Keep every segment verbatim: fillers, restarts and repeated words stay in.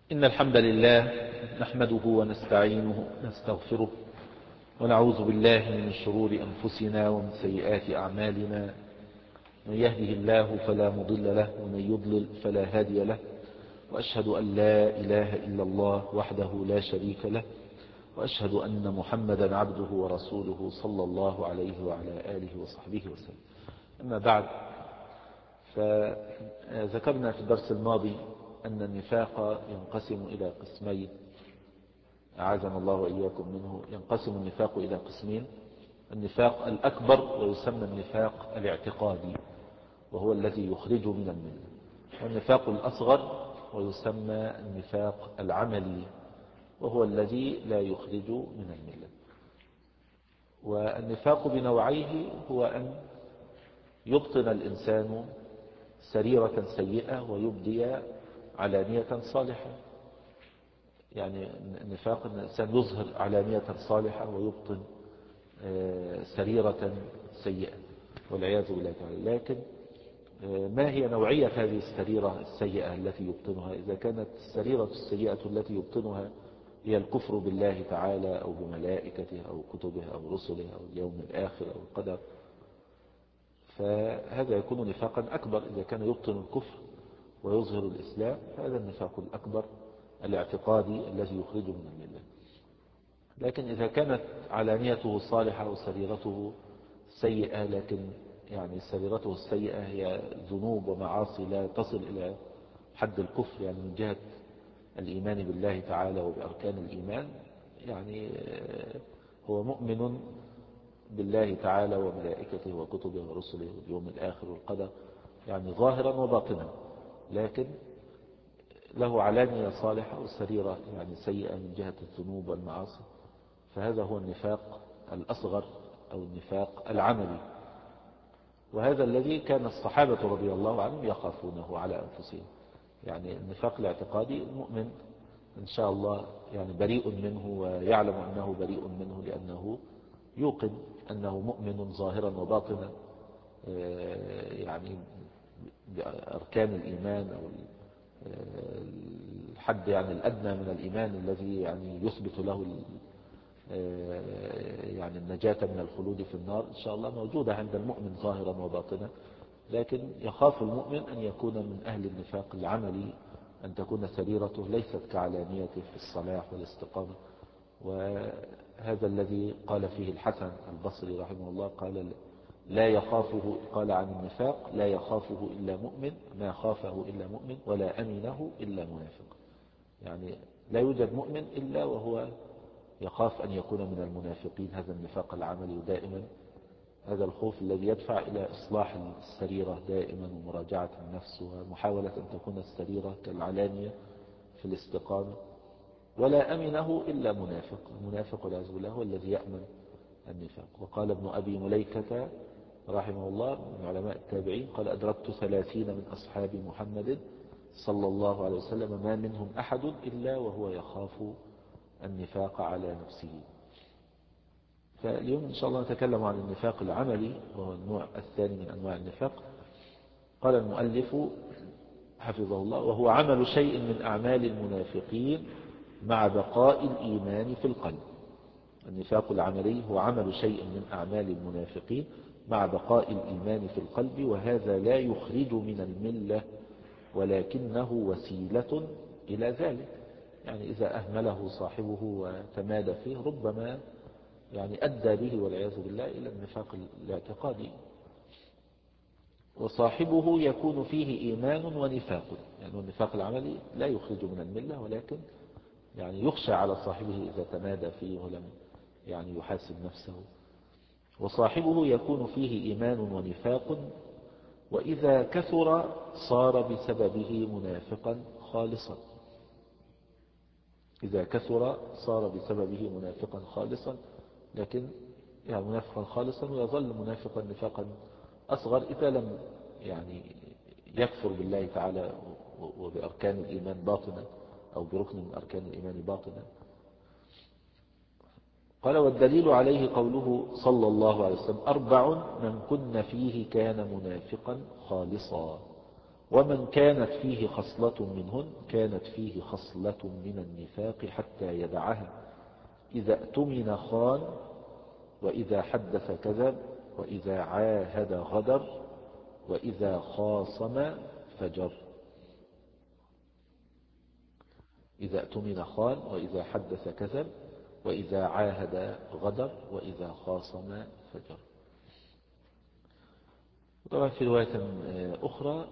إن الحمد لله نحمده ونستعينه ونستغفره ونعوذ بالله من شرور أنفسنا ومن سيئات أعمالنا. من يهده الله فلا مضل له ومن يضلل فلا هادي له، وأشهد أن لا إله إلا الله وحده لا شريك له، وأشهد أن محمدا عبده ورسوله صلى الله عليه وعلى آله وصحبه وسلم. أما بعد، فذكرنا في الدرس الماضي أن النفاق ينقسم إلى قسمين، أعاذنا الله وإياكم منه. ينقسم النفاق إلى قسمين: النفاق الأكبر ويسمى النفاق الاعتقادي وهو الذي يخرج من الملة، والنفاق الأصغر ويسمى النفاق العملي وهو الذي لا يخرج من الملة. والنفاق بنوعيه هو أن يبطن الإنسان سريرة سيئة ويبدي علانية صالحة. يعني النفاق أن الإنسان يظهر علانية صالحة ويبطن سريرة سيئة والعياذ بالله تعالى. لكن ما هي نوعية هذه السريرة السيئة التي يبطنها؟ إذا كانت السريرة السيئة التي يبطنها هي الكفر بالله تعالى أو بملائكته أو كتبه أو رسله أو اليوم الآخر أو القدر، فهذا يكون نفاقا أكبر. إذا كان يبطن الكفر ويظهر الإسلام، هذا النفاق الأكبر الاعتقادي الذي يخرجه من الملة. لكن إذا كانت علانيته صالحة وسريرته سيئة، لكن يعني سريرته السيئة هي ذنوب ومعاصي لا تصل إلى حد الكفر، يعني من جهة الإيمان بالله تعالى وبأركان الإيمان، يعني هو مؤمن بالله تعالى وملائكته وكتبه ورسله واليوم الآخر والقدر، يعني ظاهرا وباطنا، لكن له علانية صالحة والسريرة يعني سيئة من جهة الذنوب والمعاصي، فهذا هو النفاق الأصغر أو النفاق العملي. وهذا الذي كان الصحابة رضي الله عنهم يخافونه على أنفسهم. يعني النفاق الاعتقادي المؤمن إن شاء الله يعني بريء منه ويعلم أنه بريء منه، لأنه يوقن أنه مؤمن ظاهرا وباطنا، يعني بأركان الإيمان أو الحد يعني الأدنى من الإيمان الذي يعني يثبت له يعني النجاة من الخلود في النار إن شاء الله موجودة عند المؤمن ظاهرا وباطنا. لكن يخاف المؤمن أن يكون من أهل النفاق العملي، أن تكون سريرته ليست كعلانيته في الصلاح والاستقامة. وهذا الذي قال فيه الحسن البصري رحمه الله، قال لا يخافه، قال عن النفاق: لا يخافه إلا مؤمن، ما خافه إلا مؤمن، ولا أمنه إلا منافق. يعني لا يوجد مؤمن إلا وهو يخاف أن يكون من المنافقين. هذا النفاق العملي دائما، هذا الخوف الذي يدفع إلى إصلاح السريرة دائما ومراجعة النفس ومحاولة أن تكون السريرة كالعلانية في الاستقامة. ولا أمنه إلا منافق، المنافق والعياذ بالله هو الذي يأمن النفاق. وقال ابن أبي مليكة رحمه الله من علماء التابعين، قال: أدركت ثلاثين من أصحاب محمد صلى الله عليه وسلم ما منهم أحد إلا وهو يخاف النفاق على نفسه. فاليوم إن شاء الله نتكلم عن النفاق العملي وهو النوع الثاني من أنواع النفاق. قال المؤلف حفظه الله: وهو عمل شيء من أعمال المنافقين مع بقاء الإيمان في القلب. النفاق العملي هو عمل شيء من أعمال المنافقين مع بقاء الإيمان في القلب، وهذا لا يخرج من الملة ولكنه وسيلة إلى ذلك. يعني إذا أهمله صاحبه وتمادى فيه ربما يعني أدى به والعياذ بالله إلى النفاق الاعتقادي. وصاحبه يكون فيه إيمان ونفاق، يعني النفاق العملي لا يخرج من الملة، ولكن يعني يخشى على صاحبه إذا تمادى فيه ولم يعني يحاسب نفسه. وصاحبه يكون فيه إيمان ونفاق، وإذا كثر صار بسببه منافقا خالصا. إذا كثر صار بسببه منافقا خالصا، لكن يعني منافقا خالصا ويظل منافقا نفاقا أصغر إذا لم يعني يكفر بالله تعالى وبأركان الإيمان باطنا أو بركن من أركان الإيمان باطنا. قال: والدليل عليه قوله صلى الله عليه وسلم: أربع من كن فيه كان منافقا خالصا. ومن كانت فيه خصلة منهن كانت فيه خصلة من النفاق حتى يدعها. إذا اؤتمن خان، وإذا حدث كذب، وإذا عاهد غدر، وإذا خاصم فجر. إذا اؤتمن خان، وإذا حدث كذب، وإذا عاهد غدر، وإذا خاصم فجر. طبعا في رواية أخرى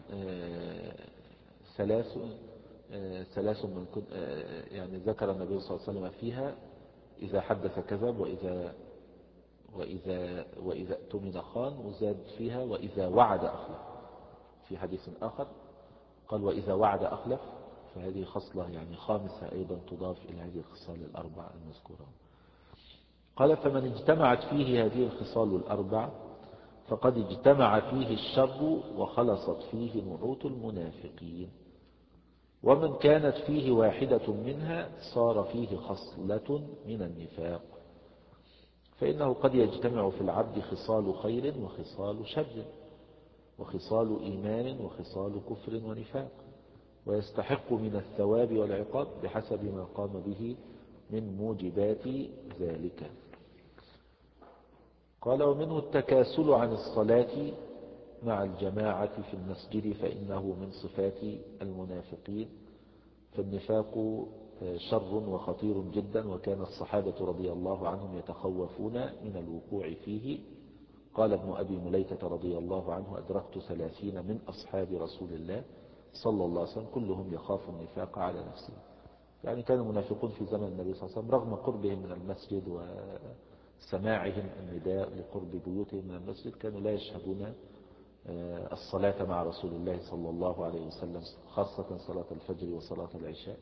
ثلاث ثلاث من كن يعني ذكر النبي صلى الله عليه وسلم فيها: إذا حدث كذب، وإذا وإذا وإذا اؤتمن خان، وزاد فيها: وإذا وعد أخلف. في حديث آخر قال: وإذا وعد أخلف. فهذه خصلة يعني خامسة أيضا تضاف إلى هذه الخصال الأربع المذكورة. قال: فمن اجتمعت فيه هذه الخصال الأربع فقد اجتمع فيه الشر وخلصت فيه نعوت المنافقين. ومن كانت فيه واحدة منها صار فيه خصلة من النفاق. فإنه قد يجتمع في العبد خصال خير وخصال شر، وخصال إيمان وخصال كفر ونفاق، ويستحق من الثواب والعقاب بحسب ما قام به من موجبات ذلك. قال: ومنه التكاسل عن الصلاة مع الجماعة في المسجد، فإنه من صفات المنافقين. فالنفاق شر وخطير جدا، وكان الصحابة رضي الله عنهم يتخوفون من الوقوع فيه. قال ابن أبي مليكة رضي الله عنه: أدركت ثلاثين من أصحاب رسول الله صلى الله عليه وسلم كلهم يخاف النفاق على نفسه. يعني كان المنافقون في زمن النبي صلى الله عليه وسلم رغم قربهم من المسجد وسماعهم النداء لقرب بيوتهم من المسجد كانوا لا يشهدون الصلاة مع رسول الله صلى الله عليه وسلم، خاصة صلاة الفجر وصلاة العشاء.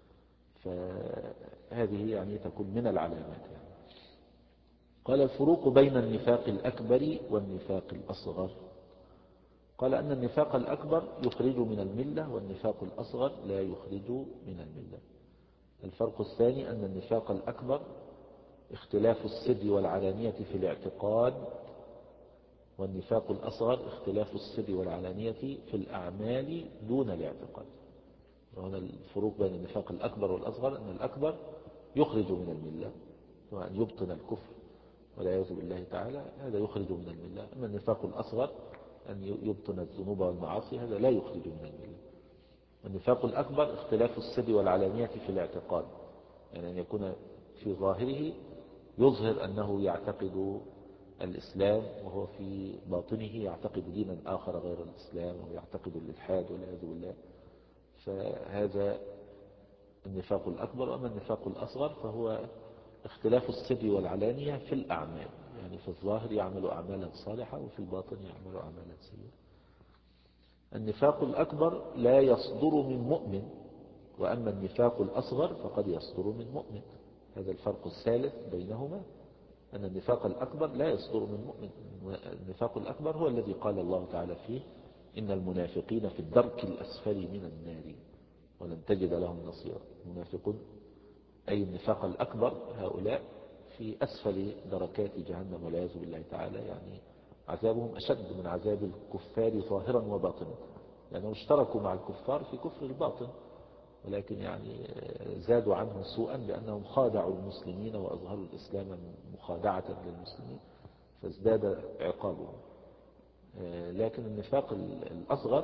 فهذه يعني تكون من العلامات. يعني قال: الفروق بين النفاق الأكبر والنفاق الأصغر. قال: أن النفاق الأكبر يخرج من الملة، والنفاق الأصغر لا يخرج من الملة. الفرق الثاني أن النفاق الأكبر اختلاف السر والعلانية في الاعتقاد، والنفاق الأصغر اختلاف السر والعلانية في الأعمال دون الاعتقاد. وهنا الفروق بين النفاق الأكبر والأصغر أن الأكبر يخرج من الملة، وأن يبطن الكفر والعياذ بالله تعالى، هذا يخرج من الملة. أما النفاق الأصغر أن يبطن الذنوب والمعاصي، هذا لا يخرج من الملة. النفاق الأكبر اختلاف السر والعلانية في الاعتقاد، يعني أن يكون في ظاهره يظهر أنه يعتقد الإسلام، وهو في باطنه يعتقد دينا آخر غير الإسلام، ويعتقد الإلحاد والعياذ بالله. فهذا النفاق الأكبر. أما النفاق الأصغر فهو اختلاف السر والعلانية في الأعمال، يعني في الظاهر يعمل أعمالا صالحة، وفي الباطن يعمل أعمالا سيئة. النفاق الأكبر لا يصدر من مؤمن، وأما النفاق الأصغر فقد يصدر من مؤمن. هذا الفرق الثالث بينهما، أن النفاق الأكبر لا يصدر من مؤمن. النفاق الأكبر هو الذي قال الله تعالى فيه: إن المنافقين في الدرك الأسفل من النار ولن تجد لهم نصيرا. المنافقون أي النفاق الأكبر هؤلاء في أسفل دركات جهنم والعياذ بالله تعالى، يعني عذابهم أشد من عذاب الكفار ظاهرا وباطنا، لأنهم اشتركوا مع الكفار في كفر الباطن، ولكن يعني زادوا عنهم سوءا بأنهم خادعوا المسلمين وأظهروا الإسلام مخادعة للمسلمين، فازداد عقابهم. لكن النفاق الأصغر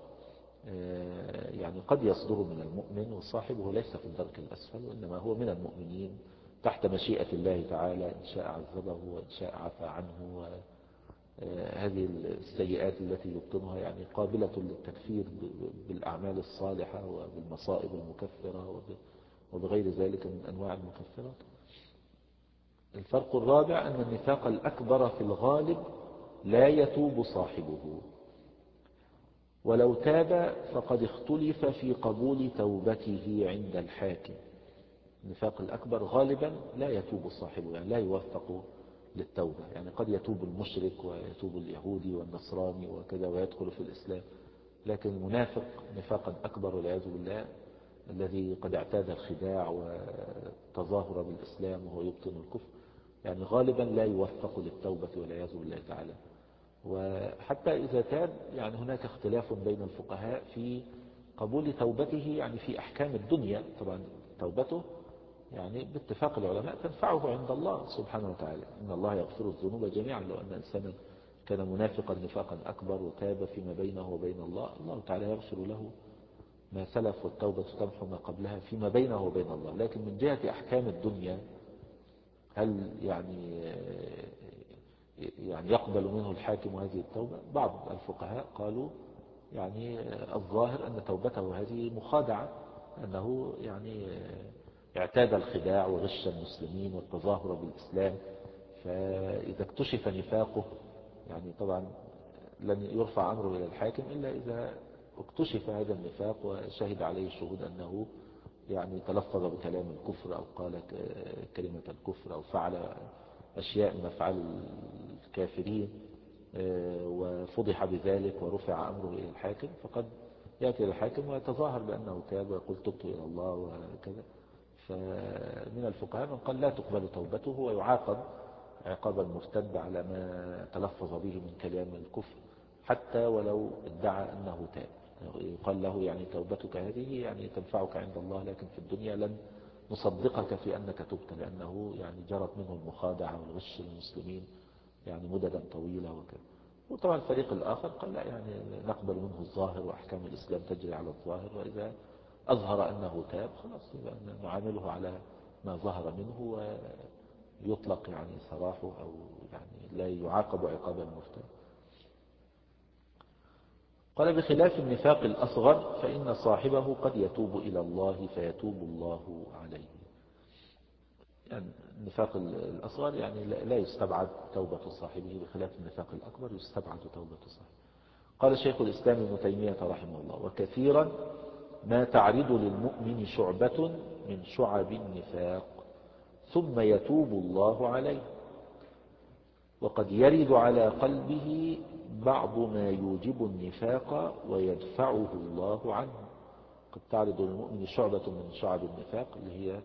يعني قد يصدر من المؤمن، وصاحبه ليس في الدرك الأسفل، وإنما هو من المؤمنين تحت مشيئة الله تعالى، إن شاء عذبه وإن شاء عفى عنه. هذه السيئات التي يبطنها يعني قابلة للتكفير بالأعمال الصالحة وبالمصائب المكفرة وبغير ذلك من أنواع المكفرات. الفرق الرابع أن النفاق الأكبر في الغالب لا يتوب صاحبه، ولو تاب فقد اختلف في قبول توبته عند الحاكم. النفاق الأكبر غالبا لا يتوب صاحبه، يعني لا يوفق للتوبة. يعني قد يتوب المشرك ويتوب اليهودي والنصراني وكذا ويدخل في الإسلام، لكن المنافق نفاقا أكبر والعياذ بالله، الذي قد اعتاد الخداع والتظاهر بالإسلام وهو يبطن الكفر، يعني غالبا لا يوفق للتوبة والعياذ بالله تعالى. وحتى إذا تاب يعني هناك اختلاف بين الفقهاء في قبول توبته، يعني في أحكام الدنيا. طبعا توبته يعني باتفاق العلماء تنفعه عند الله سبحانه وتعالى، إن الله يغفر الذنوب جميعا. لو أن إنسانا كان منافقا نفاقا أكبر وتاب فيما بينه وبين الله، الله تعالى يغفر له ما سلف، والتوبة تمحو ما قبلها فيما بينه وبين الله. لكن من جهة أحكام الدنيا، هل يعني يعني يقبل منه الحاكم هذه التوبة؟ بعض الفقهاء قالوا يعني الظاهر أن توبته هذه مخادعة، أنه يعني اعتاد الخداع وغش المسلمين والتظاهر بالإسلام، فإذا اكتشف نفاقه يعني طبعا لن يرفع أمره إلى الحاكم إلا إذا اكتشف هذا النفاق وشهد عليه الشهود أنه يعني تلفظ بكلام الكفر أو قال كلمة الكفر أو فعل أشياء من أفعال الكافرين وفضح بذلك ورفع أمره إلى الحاكم، فقد يأتي إلى الحاكم ويتظاهر بأنه تاب ويقول تبت إلى الله وكذا. فمن الفقهاء من قال لا تقبل توبته ويعاقب عقاب المرتد على ما تلفظ به من كلام الكفر، حتى ولو ادعى أنه تاب. يقال له يعني توبتك هذه يعني تنفعك عند الله، لكن في الدنيا لن نصدقك في أنك تبت، لأنه يعني جرت منه المخادعة والغش للمسلمين يعني مددا طويلة وكذا. وطبعا الفريق الآخر قال لا، يعني نقبل منه الظاهر وأحكام الإسلام تجري على الظاهر، وإذا أظهر أنه تاب خلاص نعامله على ما ظهر منه ويطلق يعني سراحه، أو يعني لا يعاقب عقاب المرتد. قال بخلاف النفاق الأصغر فإن صاحبه قد يتوب إلى الله فيتوب الله عليه. يعني النفاق الأصغر يعني لا يستبعد توبة صاحبه، بخلاف النفاق الأكبر يستبعد توبة صاحبه. قال شيخ الإسلام ابن تيمية رحمه الله: وكثيرا ما تعرض للمؤمن شعبة من شعب النفاق ثم يتوب الله عليه، وقد يرد على قلبه بعض ما يوجب النفاق ويدفعه الله عنه. قد تعرض للمؤمن شعبة من شعب النفاق اللي هي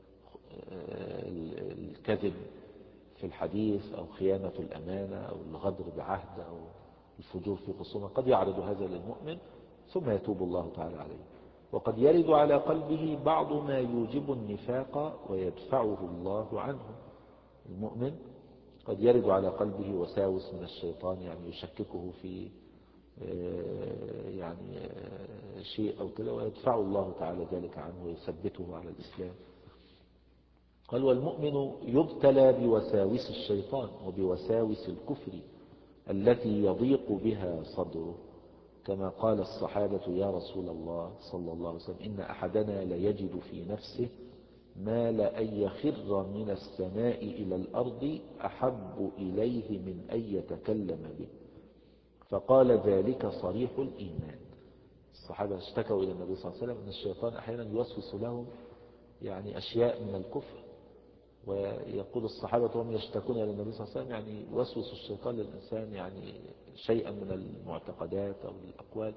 الكذب في الحديث أو خيانة الأمانة أو الغدر بعهد أو الفجور في خصومة، قد يعرض هذا للمؤمن ثم يتوب الله تعالى عليه. وقد يرد على قلبه بعض ما يوجب النفاق ويدفعه الله عنه. المؤمن قد يرد على قلبه وساوس من الشيطان يعني يشككه في يعني شيء أو كده، ويدفع الله تعالى ذلك عنه ويثبته على الإسلام. قال: والمؤمن يبتلى بوساوس الشيطان وبوساوس الكفر التي يضيق بها صدره، كما قال الصحابة: يا رسول الله صلى الله عليه وسلم إن أحدنا ليجد في نفسه ما لأن يخر من السماء إلى الأرض أحب إليه من أن يتكلم به. فقال: ذلك صريح الإيمان. الصحابة اشتكوا إلى النبي صلى الله عليه وسلم أن الشيطان أحيانا يوسوس لهم يعني أشياء من الكفر، ويقول الصحابة وهم يشتكون إلى النبي صلى الله عليه وسلم يعني يوسوس الشيطان للإنسان يعني شيئا من المعتقدات أو الأقوال،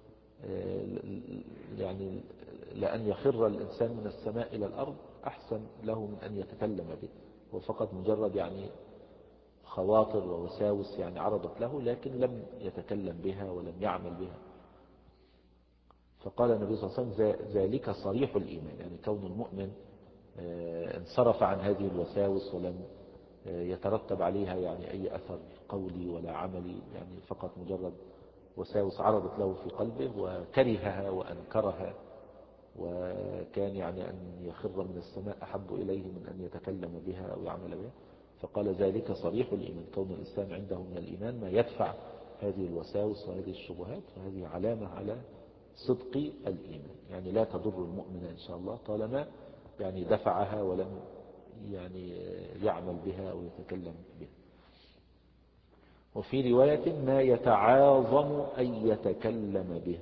يعني لأن يخر الإنسان من السماء إلى الأرض أحسن له من أن يتكلم به. هو فقط مجرد يعني خواطر ووساوس يعني عرضت له، لكن لم يتكلم بها ولم يعمل بها. فقال النبي صلى الله عليه وسلم: ذلك صريح الإيمان، يعني كون المؤمن انصرف عن هذه الوساوس ولم يترتب عليها يعني أي أثر قولي ولا عملي، يعني فقط مجرد وساوس عرضت له في قلبه وكرهها وأنكرها، وكان يعني أن يخر من السماء أحب إليه من أن يتكلم بها أو يعمل بها. فقال: ذلك صريح الإيمان، كون الإنسان عنده من الإيمان ما يدفع هذه الوساوس وهذه الشبهات، فهذه علامة على صدق الإيمان، يعني لا تضر المؤمن إن شاء الله طالما يعني دفعها ولم يعني يعمل بها أو يتكلم بها. وفي رواية: ما يتعاظم أن يتكلم به،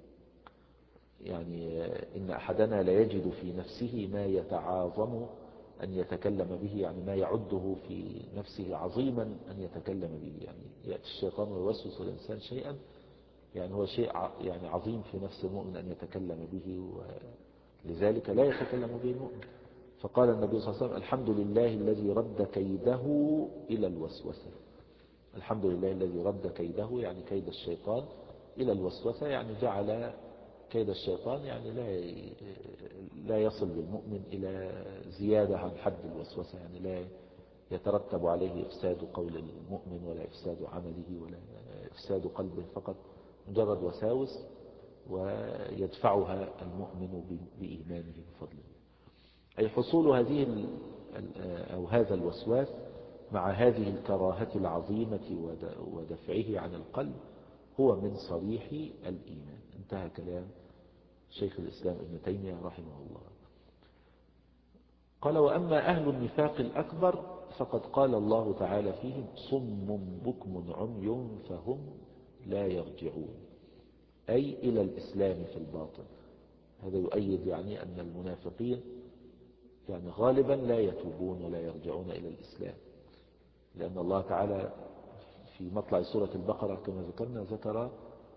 يعني إن أحدنا لا يجد في نفسه ما يتعاظم أن يتكلم به، يعني ما يعده في نفسه عظيما أن يتكلم به. يعني يأتي الشيطان ويوسوس الإنسان شيئا يعني هو شيء يعني عظيم في نفس المؤمن أن يتكلم به، ولذلك لا يتكلم به المؤمن. فقال النبي صلى الله عليه وسلم: الحمد لله الذي رد كيده إلى الوسوسة. الحمد لله الذي رد كيده، يعني كيد الشيطان إلى الوسوسة، يعني جعل كيد الشيطان يعني لا لا يصل بالمؤمن إلى زيادة عن حد الوسوسة، يعني لا يترتب عليه إفساد قول المؤمن ولا إفساد عمله ولا إفساد قلبه، فقط مجرد وساوس ويدفعها المؤمن بإيمانه بفضله. أي حصول هذه أو هذا الوسواس مع هذه الكراهة العظيمة ودفعه عن القلب هو من صريح الإيمان. انتهى كلام شيخ الإسلام ابن تيمية رحمه الله. قال: وأما أهل النفاق الأكبر فقد قال الله تعالى فيهم: صم بكم عمي فهم لا يرجعون، أي إلى الإسلام في الباطن. هذا يؤيد يعني أن المنافقين يعني غالبا لا يتوبون ولا يرجعون إلى الإسلام، لأن الله تعالى في مطلع سورة البقرة كما ذكرنا ذكر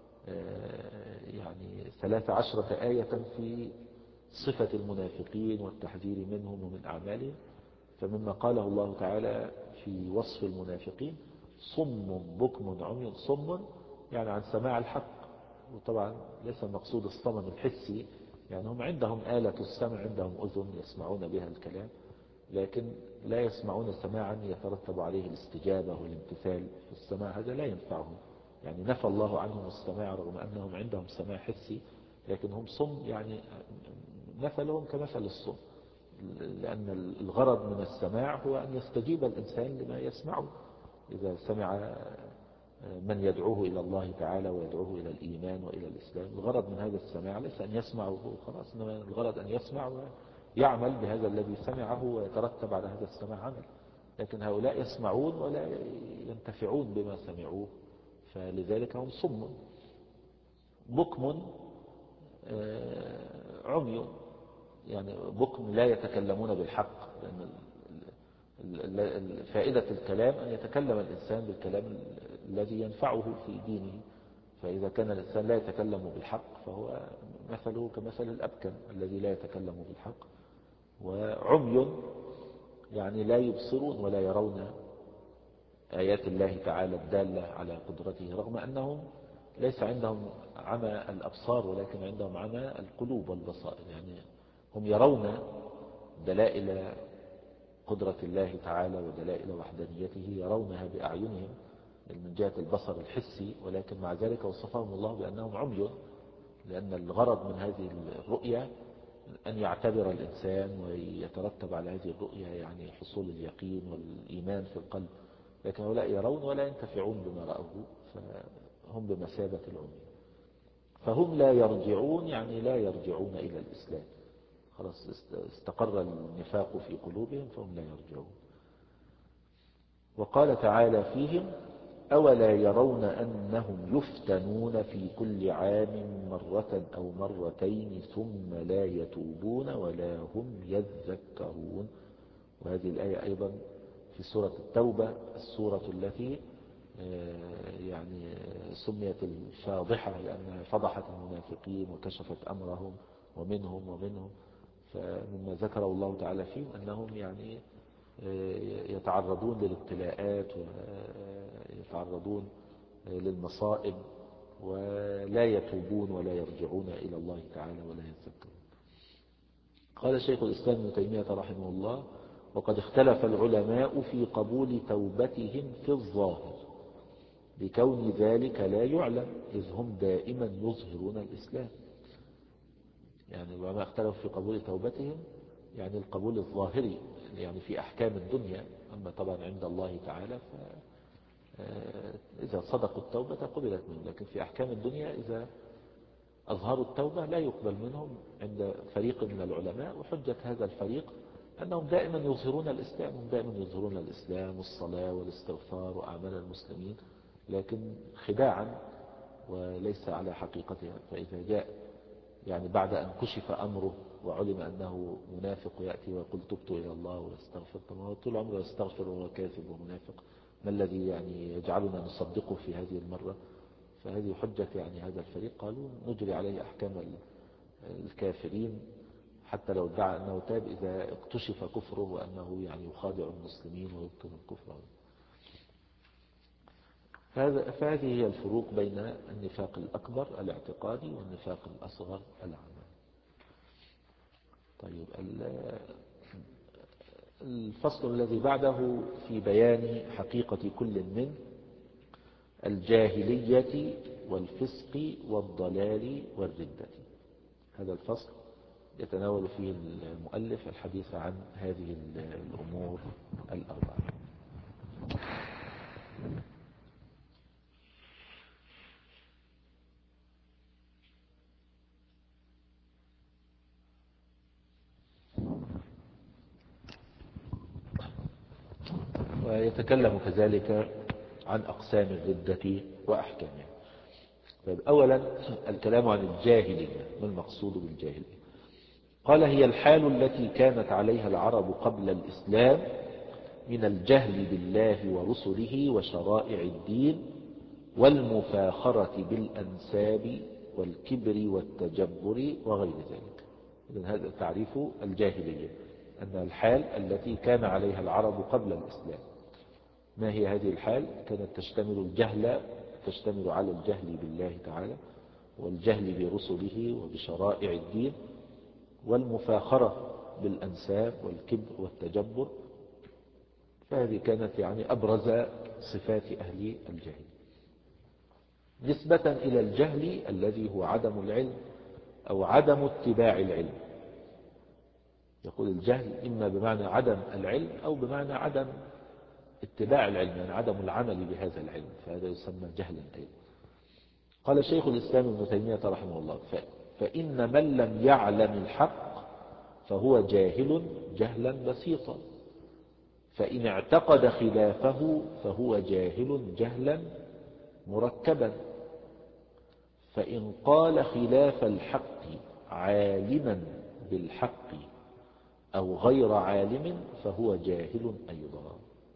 يعني ثلاث عشرة آية في صفة المنافقين والتحذير منهم ومن أعمالهم. فمما قاله الله تعالى في وصف المنافقين: صم بكم عمي. صم يعني عن سماع الحق، وطبعا ليس المقصود الصمم الحسي، يعني هم عندهم آلة السمع، عندهم أذن يسمعون بها الكلام، لكن لا يسمعون سماعا يترتب عليه الاستجابة والامتثال في السماع، هذا لا ينفعهم. يعني نفى الله عنهم السماع رغم أنهم عندهم سماع حسي، لكن هم صم، يعني مثلهم كمثل الصم، لأن الغرض من السماع هو أن يستجيب الإنسان لما يسمعه. إذا سمع من يدعوه إلى الله تعالى ويدعوه إلى الإيمان وإلى الإسلام، الغرض من هذا السماع ليس أن يسمعه خلاص، إنما الغرض أن يسمع ويعمل بهذا الذي سمعه ويترتب على هذا السماع عمل. لكن هؤلاء يسمعون ولا ينتفعون بما سمعوه، فلذلك هم صم بكم عمي، يعني بكم لا يتكلمون بالحق، لأن فائدة الكلام أن يتكلم الإنسان بالكلام الذي ينفعه في دينه. فإذا كان الإنسان لا يتكلم بالحق فهو مثله كمثل الأبكم الذي لا يتكلم بالحق. وعمي يعني لا يبصرون ولا يرون آيات الله تعالى الدالة على قدرته، رغم أنهم ليس عندهم عمى الأبصار ولكن عندهم عمى القلوب والبصائر، يعني هم يرون دلائل قدرة الله تعالى ودلائل وحدانيته، يرونها بأعينهم من جهة البصر الحسي، ولكن مع ذلك وصفهم الله بأنهم عمي، لأن الغرض من هذه الرؤية أن يعتبر الإنسان ويترتب على هذه الرؤية يعني حصول اليقين والإيمان في القلب، لكن هؤلاء يرون ولا ينتفعون بما رأوه، فهم بمثابة العمي. فهم لا يرجعون يعني لا يرجعون إلى الإسلام، خلاص استقر النفاق في قلوبهم فهم لا يرجعون. وقال تعالى فيهم: أولا يرون أنهم يفتنون في كل عام مرة أو مرتين ثم لا يتوبون ولا هم يذكرون. وهذه الآية أيضا في سورة التوبة، السورة التي يعني سميت الفاضحة لأنها فضحت المنافقين وكشفت أمرهم ومنهم ومنهم. فمما ذكر الله تعالى فيهم أنهم يعني يتعرضون للابتلاءات ويتعرضون للمصائب ولا يتوبون ولا يرجعون إلى الله تعالى ولا يذكرون. قال شيخ الإسلام ابن تيمية رحمه الله: وقد اختلف العلماء في قبول توبتهم في الظاهر لكون ذلك لا يعلم، إذ هم دائما يظهرون الإسلام. يعني العلماء اختلفوا في قبول توبتهم، يعني القبول الظاهري يعني في أحكام الدنيا، أما طبعا عند الله تعالى فإذا صدقوا التوبة قبلت منهم، لكن في أحكام الدنيا إذا أظهروا التوبة لا يقبل منهم عند فريق من العلماء. وحجة هذا الفريق أنهم دائما يظهرون الإسلام، هم دائما يظهرون الإسلام والصلاة والاستغفار وأعمال المسلمين، لكن خداعا وليس على حقيقتها. فإذا جاء يعني بعد أن كشف أمره وعلم أنه منافق يأتي ويقول تبت إلى الله واستغفر، طبعا طول عمره يستغفر وهو كاذب ومنافق، ما الذي يعني يجعلنا نصدقه في هذه المرة؟ فهذه حجة يعني هذا الفريق، قالوا نجري عليه أحكام الكافرين حتى لو ادعى أنه تاب إذا اكتشف كفره وأنه يعني يخادع المسلمين ويبطل الكفر. هذا فهذه هي الفروق بين النفاق الأكبر الاعتقادي والنفاق الأصغر العملي. طيب الفصل الذي بعده في بيان حقيقة كل من الجاهلية والفسق والضلال والردة. هذا الفصل يتناول فيه المؤلف الحديث عن هذه الأمور الأربعة. ويتكلم كذلك عن أقسام الردة وأحكامها. طيب أولا الكلام عن الجاهلية. ما المقصود بالجاهلية؟ قال هي الحال التي كانت عليها العرب قبل الإسلام من الجهل بالله ورسله وشرائع الدين والمفاخرة بالأنساب والكبر والتجبر وغير ذلك. إذن هذا تعريف الجاهلية، أن الحال التي كان عليها العرب قبل الإسلام. ما هي هذه الحال؟ كانت تشتمل الجهل تشتمل على الجهل بالله تعالى والجهل برسله وبشرائع الدين والمفاخرة بالأنساب والكبر والتجبر. فهذه كانت يعني أبرز صفات أهل الجهل، نسبة إلى الجهل الذي هو عدم العلم أو عدم اتباع العلم. يقول الجهل إما بمعنى عدم العلم أو بمعنى عدم اتباع العلم، يعني عدم العمل بهذا العلم، فهذا يسمى جهلا أيضا. قال شيخ الإسلام ابن تيمية رحمه الله: فإن من لم يعلم الحق فهو جاهل جهلا بسيطا، فإن اعتقد خلافه فهو جاهل جهلا مركبا، فإن قال خلاف الحق عالما بالحق أو غير عالم فهو جاهل أيضا.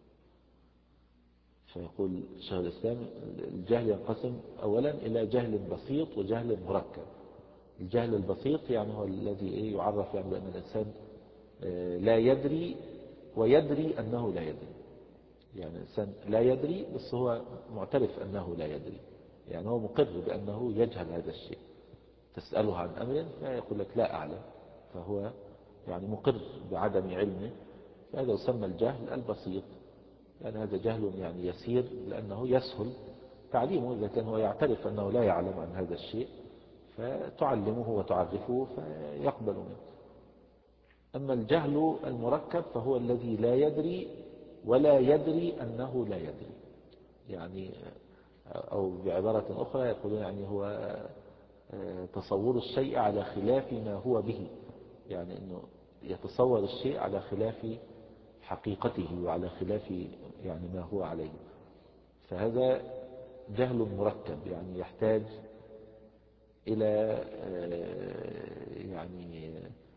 فيقول شيخ الإسلام الجهل ينقسم أولا إلى جهل بسيط وجهل مركب. الجهل البسيط يعني هو الذي يعرف يعني بأن الإنسان لا يدري ويدري أنه لا يدري. يعني الإنسان لا يدري بس هو معترف أنه لا يدري، يعني هو مقر بأنه يجهل هذا الشيء. تسأله عن أمر فيقول لك لا أعلم، فهو يعني مقر بعدم علمه. فهذا يسمى الجهل البسيط، لأن هذا جهل يعني يسير لأنه يسهل تعليمه. إذا كان هو يعترف أنه لا يعلم عن هذا الشيء فتعلمه وتعرفه فيقبل منه. أما الجهل المركب فهو الذي لا يدري ولا يدري أنه لا يدري. يعني أو بعبارة أخرى يقولون يعني هو تصور الشيء على خلاف ما هو به، يعني أنه يتصور الشيء على خلاف حقيقته وعلى خلاف يعني ما هو عليه. فهذا جهل مركب، يعني يحتاج إلى يعني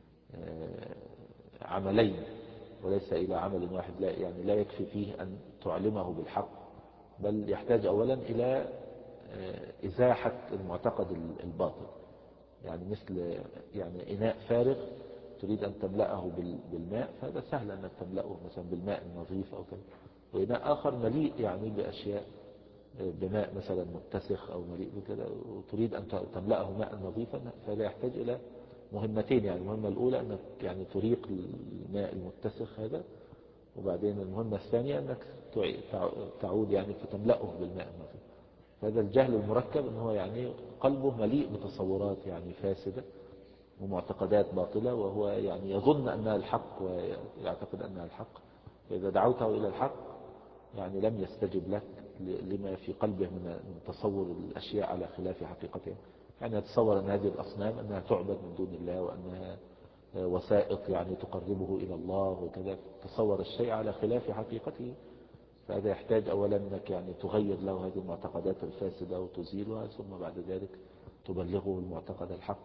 عملين وليس إلى عمل واحد. لا يعني لا يكفي فيه أن تعلمه بالحق، بل يحتاج أولا إلى إزاحة المعتقد الباطل. يعني مثل يعني إناء فارغ تريد أن تملأه بالماء، فهذا سهل أنك تملأه مثلا بالماء النظيف أو كذا. وإناء آخر مليء يعني بأشياء بماء مثلا متسخ أو مليء بكذا وتريد أن تملأه ماء نظيفا، فلا يحتاج إلى مهمتين. يعني المهمة الأولى أنك يعني تريق الماء المتسخ هذا، وبعدين المهمة الثانية أنك تعود يعني فتملأه بالماء النظيف. هذا الجهل المركب أنه يعني قلبه مليء بتصورات يعني فاسدة ومعتقدات باطلة، وهو يعني يظن أنها الحق ويعتقد أنها الحق. فإذا دعوته إلى الحق يعني لم يستجب لك لما في قلبه من تصور الأشياء على خلاف حقيقتها. يعني يتصور أن هذه الأصنام أنها تعبد من دون الله وأنها وسائط يعني تقربه إلى الله وكذا، تصور الشيء على خلاف حقيقته. فهذا يحتاج أولا أنك يعني تغير له هذه المعتقدات الفاسدة وتزيلها، ثم بعد ذلك تبلغه المعتقد الحق.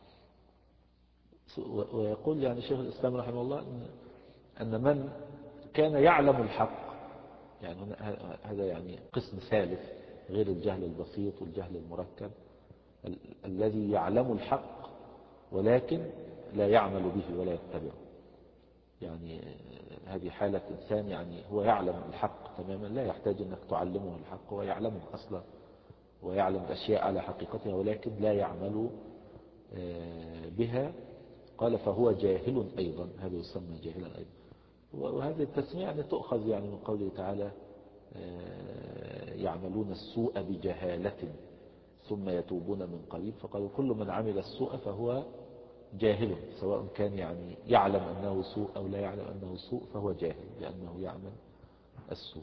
ويقول يعني شيخ الإسلام رحمه الله أن من كان يعلم الحق، يعني هذا يعني قسم ثالث غير الجهل البسيط والجهل المركب، ال الذي يعلم الحق ولكن لا يعمل به ولا يتبعه. يعني هذه حالة إنسان يعني هو يعلم الحق تماما، لا يحتاج أنك تعلمه الحق، هو يعلمه أصلا ويعلم الأشياء على حقيقتها ولكن لا يعمل بها. قال فهو جاهل أيضا، هذا يسمى جاهلا أيضا. وهذه التسمية يعني تؤخذ يعني من قوله تعالى يعملون السوء بجهالة ثم يتوبون من قريب، فقالوا كل من عمل السوء فهو جاهل، سواء كان يعني يعلم أنه سوء أو لا يعلم أنه سوء فهو جاهل لأنه يعمل السوء.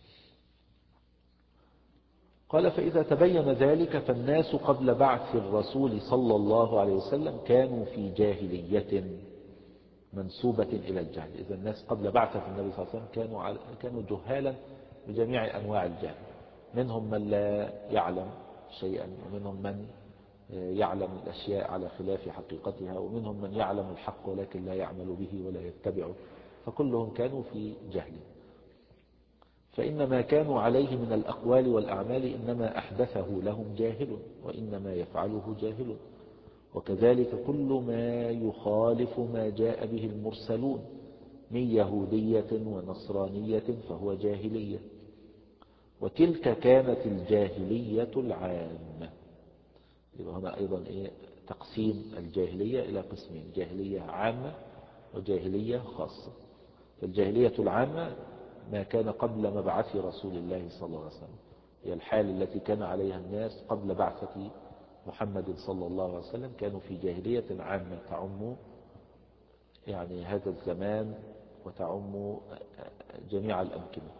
قال فإذا تبين ذلك فالناس قبل بعث الرسول صلى الله عليه وسلم كانوا في جاهلية منسوبة إلى الجهل. إذا الناس قبل بعثة النبي صلى الله عليه وسلم كانوا كانوا جهالا بجميع أنواع الجهل، منهم من لا يعلم شيئا، ومنهم من يعلم الأشياء على خلاف حقيقتها، ومنهم من يعلم الحق ولكن لا يعمل به ولا يتبعه، فكلهم كانوا في جهل. فإن ما كانوا عليه من الأقوال والأعمال إنما أحدثه لهم جاهل، وإنما يفعله جاهل. وكذلك كل ما يخالف ما جاء به المرسلون من يهودية ونصرانية فهو جاهلية. وتلك كانت الجاهلية العامة. يبقى هنا أيضا إيه تقسيم الجاهلية إلى قسمين: جاهلية عامة وجاهلية خاصة. فالجاهلية العامة ما كان قبل مبعث رسول الله صلى الله عليه وسلم، هي الحال التي كان عليها الناس قبل بعثة محمد صلى الله عليه وسلم، كانوا في جاهلية عامة تعم يعني هذا الزمان وتعم جميع الأمكنة.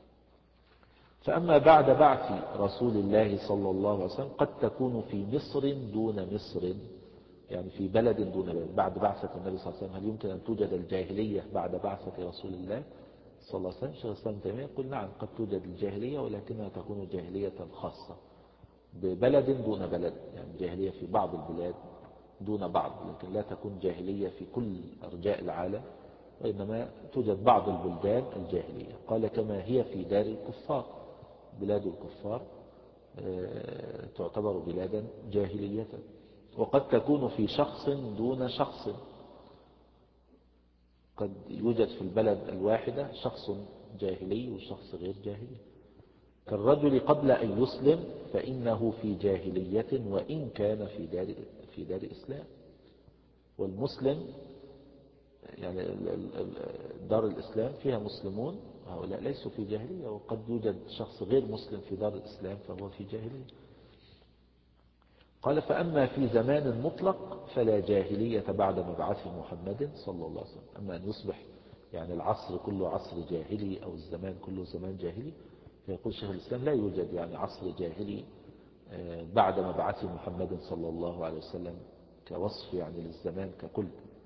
فأما بعد بعث رسول الله صلى الله عليه وسلم قد تكون في مصر دون مصر، يعني في بلد دون بلد. بعد بعثة النبي صلى الله عليه وسلم هل يمكن أن توجد الجاهلية بعد بعثة رسول الله صلى الله عليه وسلم؟ شيخ الإسلام ابن تيمية يقول نعم قد توجد الجاهلية، ولكنها تكون جاهلية خاصة ببلد دون بلد، يعني جاهلية في بعض البلاد دون بعض، لكن لا تكون جاهلية في كل أرجاء العالم، وإنما توجد بعض البلدان الجاهلية. قال كما هي في دار الكفار، بلاد الكفار تعتبر بلادا جاهلية. وقد تكون في شخص دون شخص، قد يوجد في البلد الواحدة شخص جاهلي وشخص غير جاهلي. كالرجل قبل أن يسلم فإنه في جاهلية وإن كان في دار, في دار إسلام. والمسلم يعني دار الإسلام فيها مسلمون، هؤلاء ليسوا في جاهلية، وقد يوجد شخص غير مسلم في دار الإسلام فهو في جاهلية. قال فأما في زمان مطلق فلا جاهلية بعد مبعث محمد صلى الله عليه وسلم. أما أن يصبح يعني العصر كله عصر جاهلي أو الزمان كله زمان جاهلي، فيقول شيخ الإسلام لا يوجد يعني عصر جاهلي بعد مبعث محمد صلى الله عليه وسلم كوصف يعني للزمان ككل.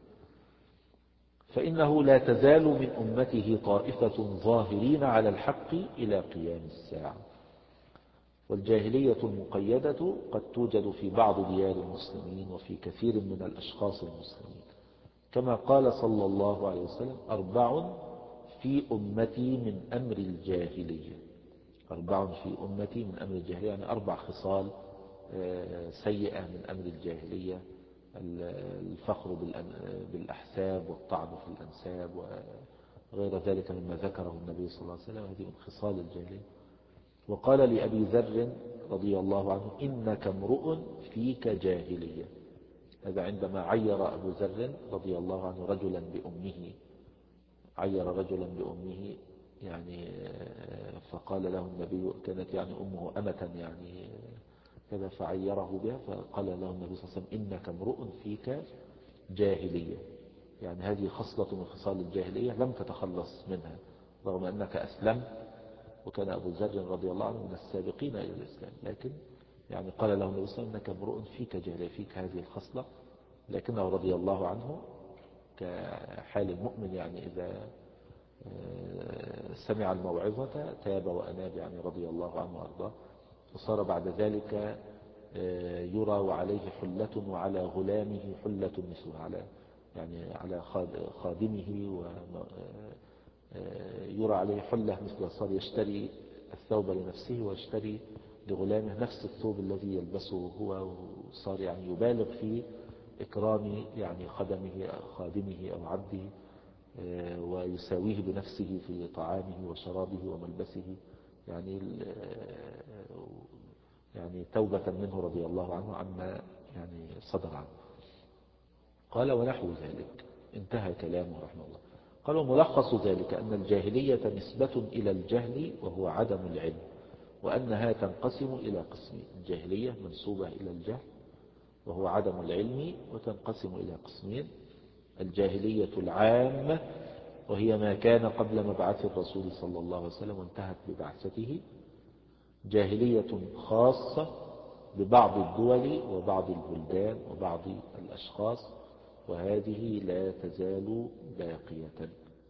فإنه لا تزال من أمته طائفة ظاهرين على الحق إلى قيام الساعة. والجاهلية المقيدة قد توجد في بعض ديار المسلمين وفي كثير من الأشخاص المسلمين، كما قال صلى الله عليه وسلم أربع في أمتي من أمر الجاهلية. أربع في أمتي من أمر الجاهلية يعني أربع خصال سيئة من أمر الجاهلية: الفخر بالأحساب والطعن في الأنساب وغير ذلك مما ذكره النبي صلى الله عليه وسلم، هذه من خصال الجاهلية. وقال لأبي ذر رضي الله عنه إنك امرؤ فيك جاهلية. هذا عندما عير أبو ذر رضي الله عنه رجلا بأمه، عير رجلا بأمه يعني فقال له النبي، كانت يعني أمه أمة يعني كذا، فعيره بها، فقال له النبي صلى الله عليه وسلم إنك امرؤ فيك جاهلية، يعني هذه خصلة من خصال الجاهلية لم تتخلص منها رغم أنك أسلمت، وكان أبو ذر رضي الله عنه من السابقين إلى الإسلام، لكن يعني قال له النبي صلى الله عليه وسلم إنك امرؤ فيك جاهلية، فيك هذه الخصلة. لكنه رضي الله عنه كحال المؤمن يعني إذا سمع الموعظة تاب وأناب يعني رضي الله عنه وأرضاه. وصار بعد ذلك يرى وعليه حلة وعلى غلامه حلة مثلها، على يعني على خادمه ويرى عليه حلة مثلها، صار يشتري الثوب لنفسه ويشتري لغلامه نفس الثوب الذي يلبسه هو، وصار يعني يبالغ في إكرام يعني خدمه خادمه أو عبده ويساويه بنفسه في طعامه وشرابه وملبسه، يعني يعني توبة منه رضي الله عنه عما يعني صدر عنه. قال ونحو ذلك، انتهى كلامه رحمه الله. قال وملخص ذلك أن الجاهلية نسبة إلى الجهل وهو عدم العلم، وأنها تنقسم إلى قسمين: الجاهلية منسوبة إلى الجهل وهو عدم العلم، وتنقسم إلى قسمين: الجاهلية العامة وهي ما كان قبل مبعث الرسول صلى الله عليه وسلم وانتهت ببعثته، جاهلية خاصة ببعض الدول وبعض البلدان وبعض الأشخاص، وهذه لا تزال باقية.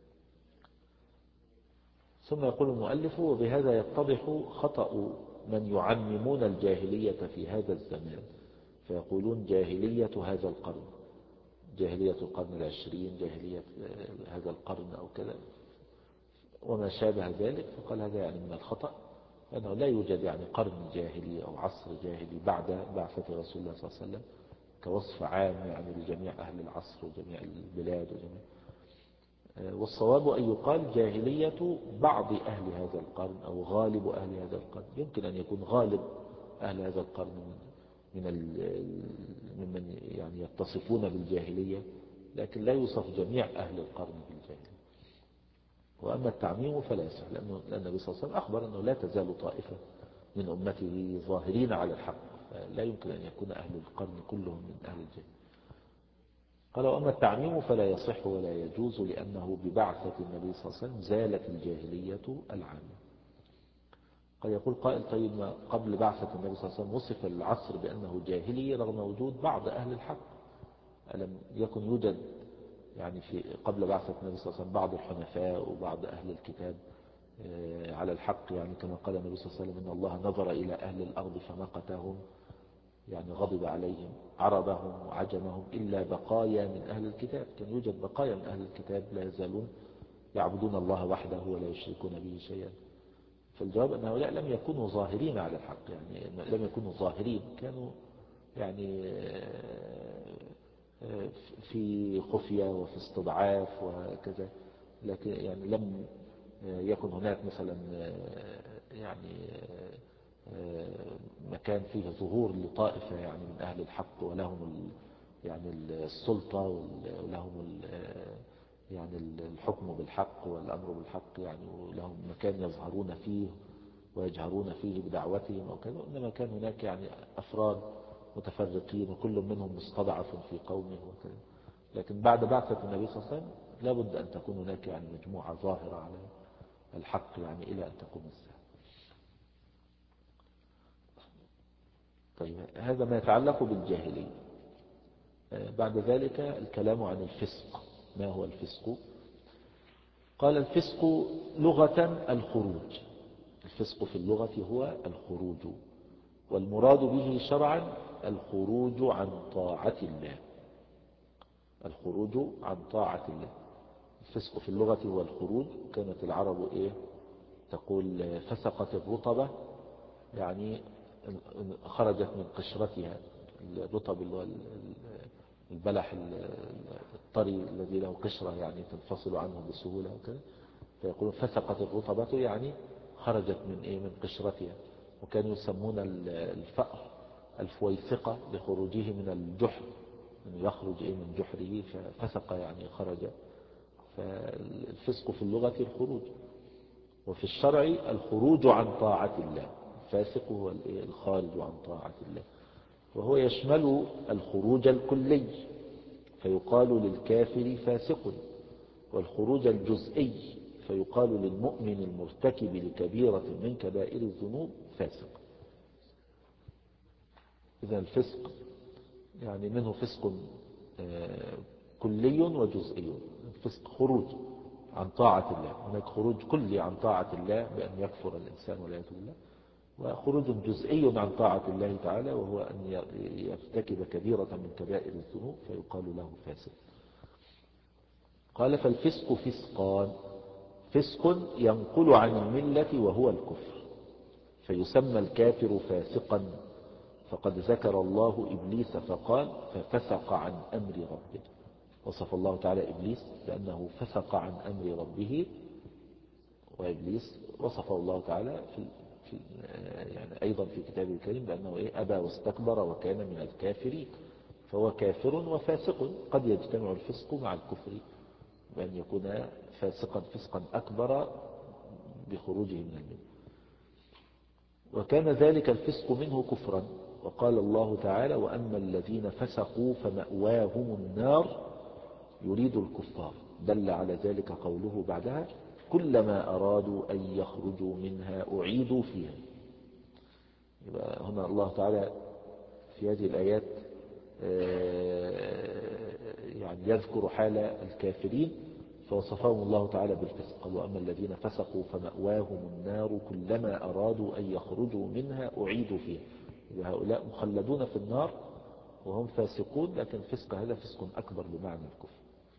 ثم يقول المؤلف: وبهذا يتضح خطأ من يعممون الجاهلية في هذا الزمان، فيقولون جاهلية هذا القرن، جاهلية القرن العشرين، جاهلية هذا القرن أو كذا وما شابه ذلك. فقال هذا يعني من الخطأ، أنه لا يوجد يعني قرن جاهلي أو عصر جاهلي بعد بعثة رسول الله صلى الله عليه وسلم كوصف عام يعني لجميع أهل العصر وجميع البلاد وجميع. والصواب أن يقال جاهلية بعض أهل هذا القرن أو غالب أهل هذا القرن. يمكن أن يكون غالب أهل هذا القرن من ممن يعني يتصفون بالجاهلية، لكن لا يوصف جميع أهل القرن بالجاهلية. وأما التعميم فلا يصح، لأنه النبي صلى الله عليه وسلم أخبر أنه لا تزال طائفة من أمته ظاهرين على الحق، لا يمكن أن يكون أهل القرن كلهم من أهل الجاهلية. قال وأما التعميم فلا يصح ولا يجوز، لأنه ببعثة النبي صلى الله عليه وسلم زالت الجاهلية العامة. قد يقول قائل: طيب ما قبل بعثة النبي صلى الله عليه وسلم وصف العصر بأنه جاهلي رغم وجود بعض أهل الحق، ألم يكن يوجد يعني في قبل بعثة النبي صلى الله عليه وسلم بعض الحنفاء وبعض أهل الكتاب على الحق؟ يعني كما قال النبي صلى الله عليه وسلم: إن الله نظر إلى أهل الأرض فمقتهم، يعني غضب عليهم، عربهم وعجمهم إلا بقايا من أهل الكتاب. كان يوجد بقايا من أهل الكتاب لا يزالون يعبدون الله وحده ولا يشركون به شيئا. فالجواب أن هؤلاء لم يكونوا ظاهرين على الحق، يعني لم يكونوا ظاهرين، كانوا يعني في خفية وفي استضعاف وكذا، لكن يعني لم يكن هناك مثلا يعني مكان فيه ظهور لطائفة يعني من أهل الحق ولهم يعني السلطة ولهم يعني الحكم بالحق والأمر بالحق، يعني ولهم مكان يظهرون فيه ويجهرون فيه بدعوتهم أو كذا. إنما كان هناك يعني أفراد متفرقين وكل منهم مستضعف في قومه وكذا. لكن بعد بعثة النبي صلى الله عليه وسلم لابد أن تكون هناك يعني مجموعة ظاهرة على الحق يعني إلى أن تقوم الساعة. طيب هذا ما يتعلق بالجاهلية. بعد ذلك الكلام عن الفسق. ما هو الفسق؟ قال الفسق لغة الخروج. الفسق في اللغة هو الخروج، والمراد به شرعا الخروج عن طاعة الله. الخروج عن طاعة الله. الفسق في اللغة هو الخروج. كانت العرب إيه تقول: فسقت الرطبة، يعني خرجت من قشرتها. الرطب اللي هو البلح الطري الذي له قشرة يعني تنفصل عنه بسهولة وكذا، فيقولون فسقت الرطبة يعني خرجت من إيه من قشرتها. وكانوا يسمون الفأر الفويسقة لخروجه من الجحر، أنه يخرج إيه من جحره، ففسق يعني خرج. فالفسق في اللغة الخروج، وفي الشرع الخروج عن طاعة الله. الفاسق هو الخارج عن طاعة الله، وهو يشمل الخروج الكلي فيقال للكافر فاسق، والخروج الجزئي فيقال للمؤمن المرتكب لكبيرة من كبائر الذنوب فاسق. إذن الفسق يعني منه فسق كلي وجزئي. الفسق خروج عن طاعة الله، هناك خروج كلي عن طاعة الله بأن يكفر الإنسان والعياذ بالله، وخروج جزئي عن طاعة الله تعالى وهو أن يرتكب كبيرة من كبائر الذنوب فيقال له فاسق. قال فالفسق فسقان: فسق ينقل عن الملة وهو الكفر، فيسمى الكافر فاسقا، فقد ذكر الله إبليس فقال: ففسق عن أمر ربه. وصف الله تعالى إبليس بأنه فسق عن أمر ربه، وإبليس وصفه الله تعالى في في يعني أيضا في كتابه الكريم بأنه إيه أبى واستكبر وكان من الكافرين. فهو كافر وفاسق، قد يجتمع الفسق مع الكفر بأن يكون فاسقا فسقا أكبر بخروجه من الملة، وكان ذلك الفسق منه كفرا. وقال الله تعالى وأما الذين فسقوا فمأواهم النار يريد الكفار، دل على ذلك قوله بعدها كلما أرادوا أن يخرجوا منها أعيدوا فيها. يبقى هنا الله تعالى في هذه الآيات يعني يذكر حال الكافرين فوصفهم الله تعالى بالفسق. قال وأما الذين فسقوا فمأواهم النار كلما أرادوا أن يخرجوا منها أعيدوا فيها. هؤلاء مخلدون في النار وهم فاسقون، لكن الفسق هذا فسق أكبر بمعنى الكفر.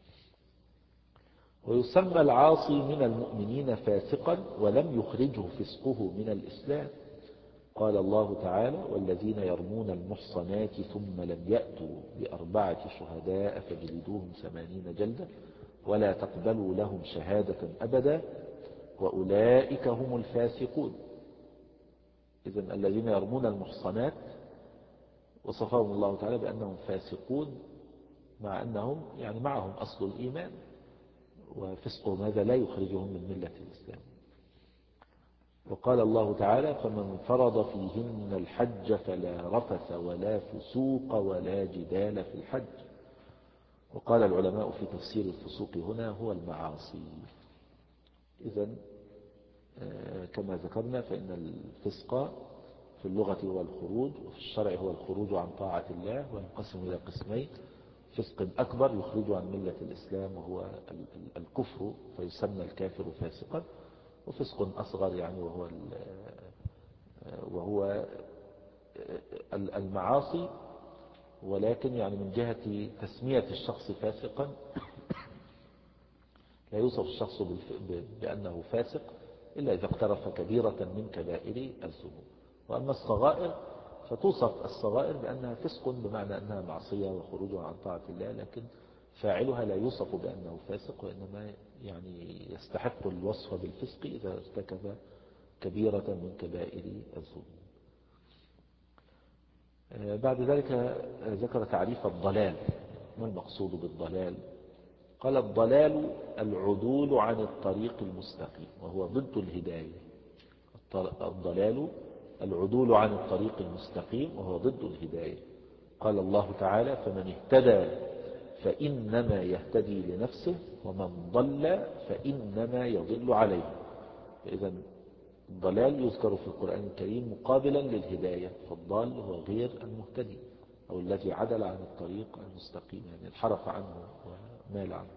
ويسمى العاصي من المؤمنين فاسقا ولم يخرجه فسقه من الإسلام. قال الله تعالى والذين يرمون المحصنات ثم لم يأتوا بأربعة شهداء فجلدوهم ثمانين جلدة ولا تقبلوا لهم شهادة أبدا وأولئك هم الفاسقون. إذن الذين يرمون المحصنات وصفهم الله تعالى بأنهم فاسقون، مع أنهم يعني معهم أصل الإيمان، وفسقهم هذا لا يخرجهم من ملة الإسلام. وقال الله تعالى فمن فرض فيهن الحج فلا رفث ولا فسوق ولا جدال في الحج. وقال العلماء في تفسير الفسوق هنا هو المعاصي. إذن كما ذكرنا فإن الفسق في اللغة هو الخروج، وفي الشرع هو الخروج عن طاعة الله، وينقسم إلى قسمين: فسق أكبر يخرج عن ملة الإسلام وهو الكفر فيسمى الكافر فاسقا، وفسق أصغر يعني وهو وهو المعاصي، ولكن يعني من جهة تسمية الشخص فاسقا لا يوصف الشخص بأنه فاسق إلا إذا اقترف كبيرة من كبائر الذنوب. وأما الصغائر فتوصف الصغائر بأنها فسق بمعنى أنها معصية وخروج عن طاعة الله، لكن فاعلها لا يوصف بأنه فاسق، وإنما يعني يستحق الوصف بالفسق إذا ارتكب كبيرة من كبائر الذنوب. بعد ذلك ذكر تعريف الضلال. ما المقصود بالضلال؟ قال الضلال العدول عن الطريق المستقيم وهو ضد الهداية. الضلال العدول عن الطريق المستقيم وهو ضد الهداية. قال الله تعالى فمن اهتدى فإنما يهتدي لنفسه ومن ضل فإنما يضل عليه. فإذا الضلال يذكر في القرآن الكريم مقابلا للهداية، فالضال هو غير المهتدي أو الذي عدل عن الطريق المستقيم، يعني انحرف عنه ومال عنه.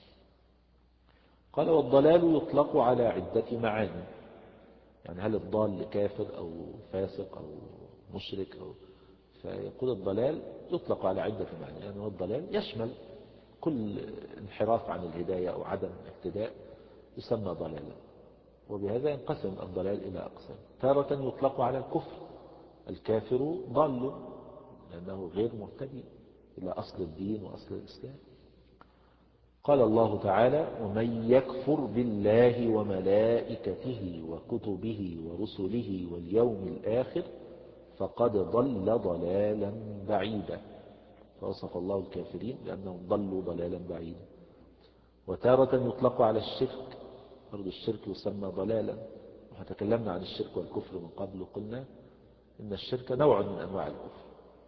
قال والضلال يطلق على عدة معاني، يعني هل الضال كافر أو فاسق أو مشرك أو فيقول الضلال يطلق على عدة معاني، يعني هو الضلال يشمل كل انحراف عن الهداية أو عدم اهتداء يسمى ضلالا، وبهذا ينقسم الضلال إلى أقسام. تارة يطلق على الكفر، الكافر ضال لأنه غير مهتدي إلى أصل الدين وأصل الإسلام. قال الله تعالى ومن يكفر بالله وملائكته وكتبه ورسله واليوم الآخر فقد ضل ضلالا بعيدا. فوصف الله الكافرين بأنهم ضلوا ضلالا بعيدا. وتارة يطلق على الشرك، برضو الشرك يسمى ضلالا، وتكلمنا عن الشرك والكفر من قبل، قلنا إن الشرك نوع من أنواع الكفر.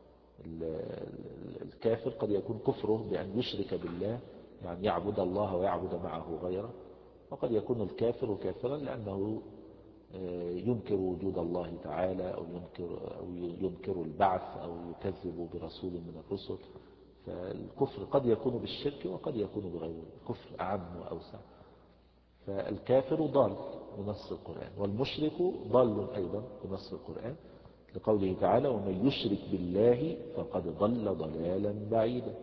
الكافر قد يكون كفره بأن يشرك بالله، يعني يعبد الله ويعبد معه غيره، وقد يكون الكافر كافرا لأنه ينكر وجود الله تعالى أو ينكر, أو ينكر البعث أو يكذب برسول من الرسل. فالكفر قد يكون بالشرك وقد يكون بغيره، الكفر أعم وأوسع. فالكافر ضال بنص القرآن، والمشرك ضال أيضا بنص القرآن، لقوله تعالى ومن يشرك بالله فقد ضل ضلالا بعيدا.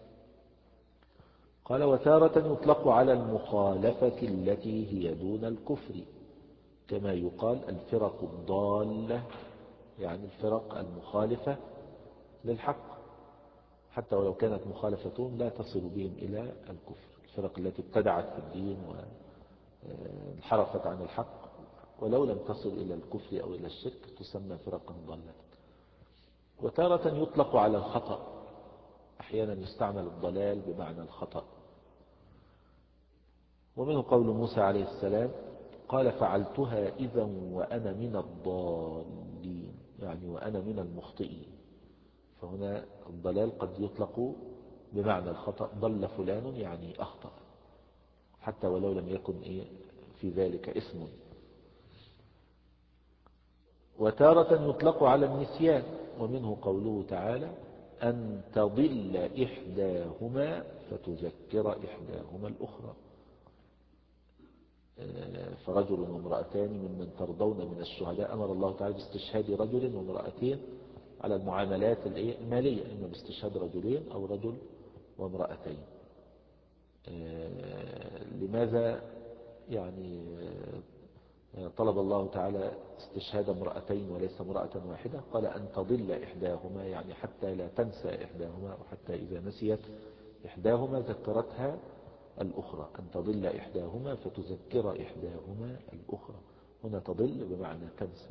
قال وتارة يطلق على المخالفة التي هي دون الكفر، كما يقال الفرق الضالة، يعني الفرق المخالفة للحق. حتى ولو كانت مخالفتهم لا تصل بهم إلى الكفر. الفرق التي ابتدعت في الدين وانحرفت عن الحق ولو لم تصل إلى الكفر أو إلى الشرك تسمى فرقا ضالة. وتارة يطلق على الخطأ، أحيانا يستعمل الضلال بمعنى الخطأ. ومنه قول موسى عليه السلام قال فعلتها إذا وأنا من الضالين، يعني وأنا من المخطئين. فهنا الضلال قد يطلق بمعنى الخطأ، ضل فلان يعني أخطأ حتى ولو لم يكن إيه في ذلك اسم. وتارة يطلق على النسيان، ومنه قوله تعالى أن تضل إحداهما فتذكر إحداهما الأخرى. فرجل وامرأتان ممن ترضون من الشهداء، أمر الله تعالى باستشهاد رجل وامرأتين على المعاملات المالية، إما باستشهاد رجلين أو رجل وامرأتين. لماذا يعني طلب الله تعالى استشهاد امرأتين وليس امرأة واحدة؟ قال أن تضل إحداهما، يعني حتى لا تنسى إحداهما، وحتى إذا نسيت إحداهما ذكرتها الأخرى. أن تضل إحداهما فتذكر إحداهما الأخرى. هنا تضل بمعنى تنسى.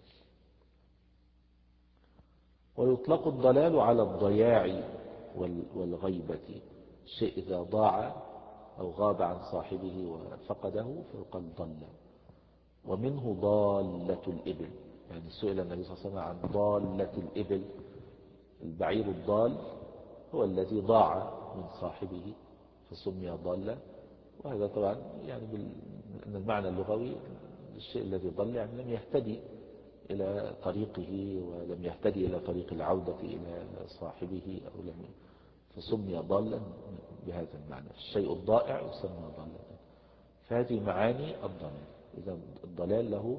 ويطلق الضلال على الضياع والغيبة، الشيء إذا ضاع أو غاب عن صاحبه وفقده فيقال ضل. ومنه ضالة الإبل، يعني سئل النبي صلى الله عليه وسلم عن ضالة الإبل. البعير الضال هو الذي ضاع من صاحبه فسمي ضالة. وهذا طبعا يعني من المعنى اللغوي الشيء الذي ضل يعني لم يهتدي إلى طريقه ولم يهتدي إلى طريق العودة إلى صاحبه أو لم فسمي ضالا بهذا المعنى. الشيء الضائع يسمى ضالا. فهذه معاني الضلال. إذا الضلال له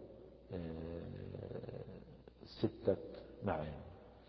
ستة معاني.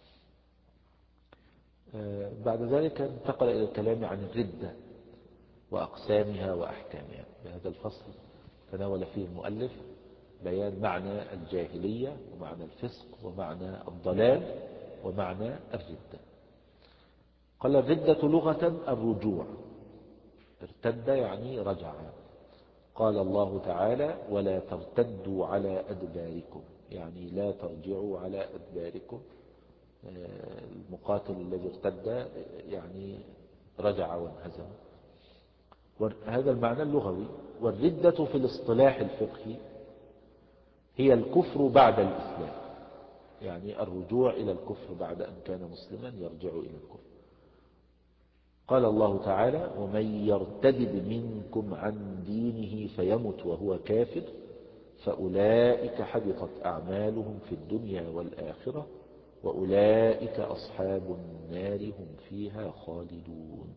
بعد ذلك انتقل إلى الكلام عن الردة وأقسامها وأحكامها. بهذا الفصل تناول فيه المؤلف بيان معنى الجاهلية ومعنى الفسق ومعنى الضلال ومعنى الردة. قال الردة لغة الرجوع، ارتد يعني رجع. قال الله تعالى ولا ترتدوا على أدباركم، يعني لا ترجعوا على أدباركم. المقاتل الذي ارتد يعني رجع وانهزم. وهذا المعنى اللغوي. والردة في الاصطلاح الفقهي هي الكفر بعد الإسلام، يعني الرجوع إلى الكفر بعد أن كان مسلما يرجع إلى الكفر. قال الله تعالى ومن يرتد منكم عن دينه فيمت وهو كافر فأولئك حبطت أعمالهم في الدنيا والآخرة وأولئك أصحاب النار هم فيها خالدون.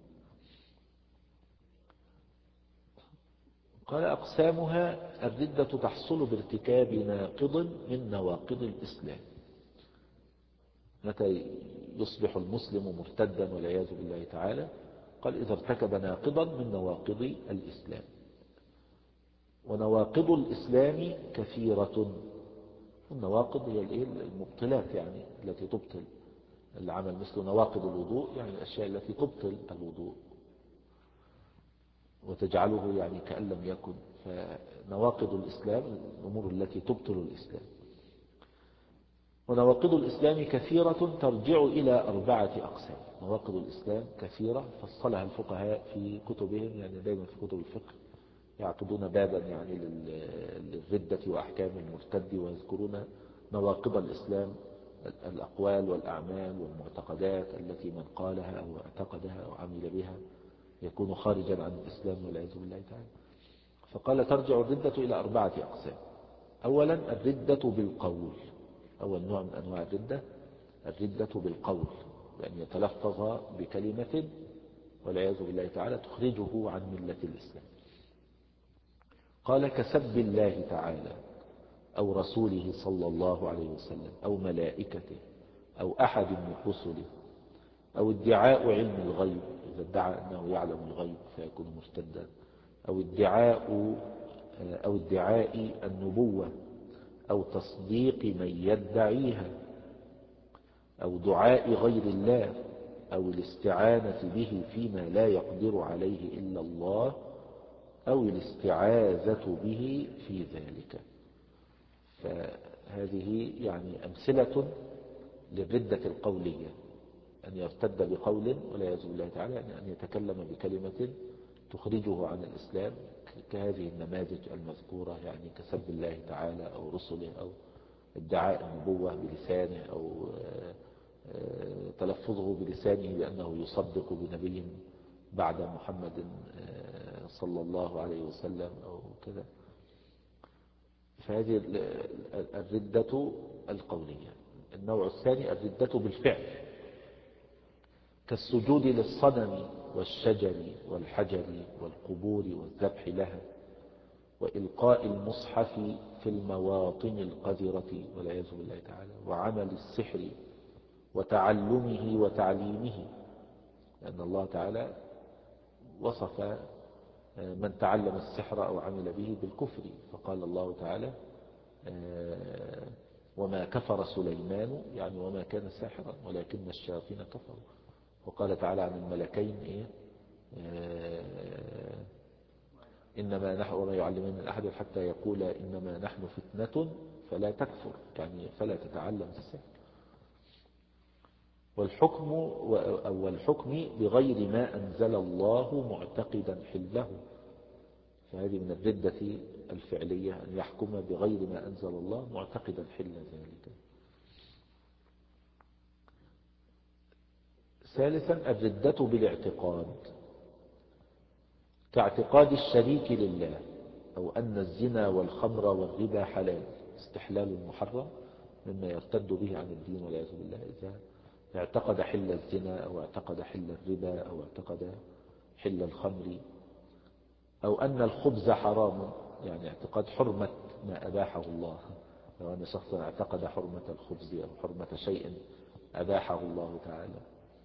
قال أقسامها الردة تحصل بارتكاب ناقض من نواقض الإسلام. متى يصبح المسلم مرتدا والعياذ بالله تعالى؟ قال إذا ارتكب ناقضا من نواقض الإسلام. ونواقض الإسلام كثيرة. النواقض هي المبطلات يعني التي تبطل العمل، مثل نواقض الوضوء يعني الأشياء التي تبطل الوضوء وتجعله يعني كأن لم يكن. فنواقض الإسلام الأمور التي تبطل الإسلام. ونواقض الإسلام كثيرة ترجع إلى أربعة أقسام. نواقض الإسلام كثيرة فصلها الفقهاء في كتبهم، يعني دائما في كتب الفقه يعقدون بابا يعني للردة وأحكام المرتد ويذكرون نواقض الإسلام، الأقوال والأعمال والمعتقدات التي من قالها أو اعتقدها أو عمل بها يكون خارجا عن الإسلام والعياذ بالله تعالى. فقال ترجع الردة إلى أربعة أقسام. أولا الردة بالقول، أول نوع من أنواع الردة الردة بالقول، بأن يتلفظ بكلمة والعياذ بالله تعالى تخرجه عن ملة الإسلام. قال كسب الله تعالى أو رسوله صلى الله عليه وسلم أو ملائكته أو أحد من رسله أو ادعاء علم الغيب، إذا ادعى أنه يعلم الغيب فيكون مرتدا، أو ادعاء أو ادعاء النبوة أو تصديق من يدعيها أو دعاء غير الله أو الاستعانة به فيما لا يقدر عليه إلا الله أو الاستعاذة به في ذلك. فهذه يعني أمثلة للردة القولية، أن يرتد بقول والعياذ بالله تعالى، يعني أن يتكلم بكلمة تخرجه عن الإسلام، كهذه النماذج المذكورة، يعني كسب الله تعالى أو رسله أو ادعاء النبوة بلسانه أو تلفظه بلسانه بأنه يصدق بنبي بعد محمد صلى الله عليه وسلم أو كذا. فهذه الردة القولية. النوع الثاني الردة بالفعل، كالسجود للصنم والشجر والحجر والقبور والذبح لها، وإلقاء المصحف في المواطن القذرة والعياذ بالله تعالى، وعمل السحر وتعلمه وتعليمه، لأن الله تعالى وصف من تعلم السحر أو عمل به بالكفر، فقال الله تعالى وما كفر سليمان، يعني وما كان ساحرا ولكن الشياطين كفروا. وقال تعالى عن الملكين إيه؟ إنما نحن وما يعلمين من أحد حتى يقول إنما نحن فتنة فلا تكفر، يعني فلا تتعلم السحر. والحكم أو الحكم بغير ما أنزل الله معتقدا حله، فهذه من الردة الفعلية، أن يحكم بغير ما أنزل الله معتقدا حل ذلك. ثالثا الردة بالاعتقاد، كاعتقاد الشريك لله، أو أن الزنا والخمر والربا حلال، استحلال محرم، مما يرتد به عن الدين والعياذ بالله، إذا اعتقد حل الزنا أو اعتقد حل الربا أو اعتقد حل الخمر، أو أن الخبز حرام، يعني اعتقاد حرمة ما أباحه الله، لو أن شخصا اعتقد حرمة الخبز أو حرمة شيء أباحه الله تعالى،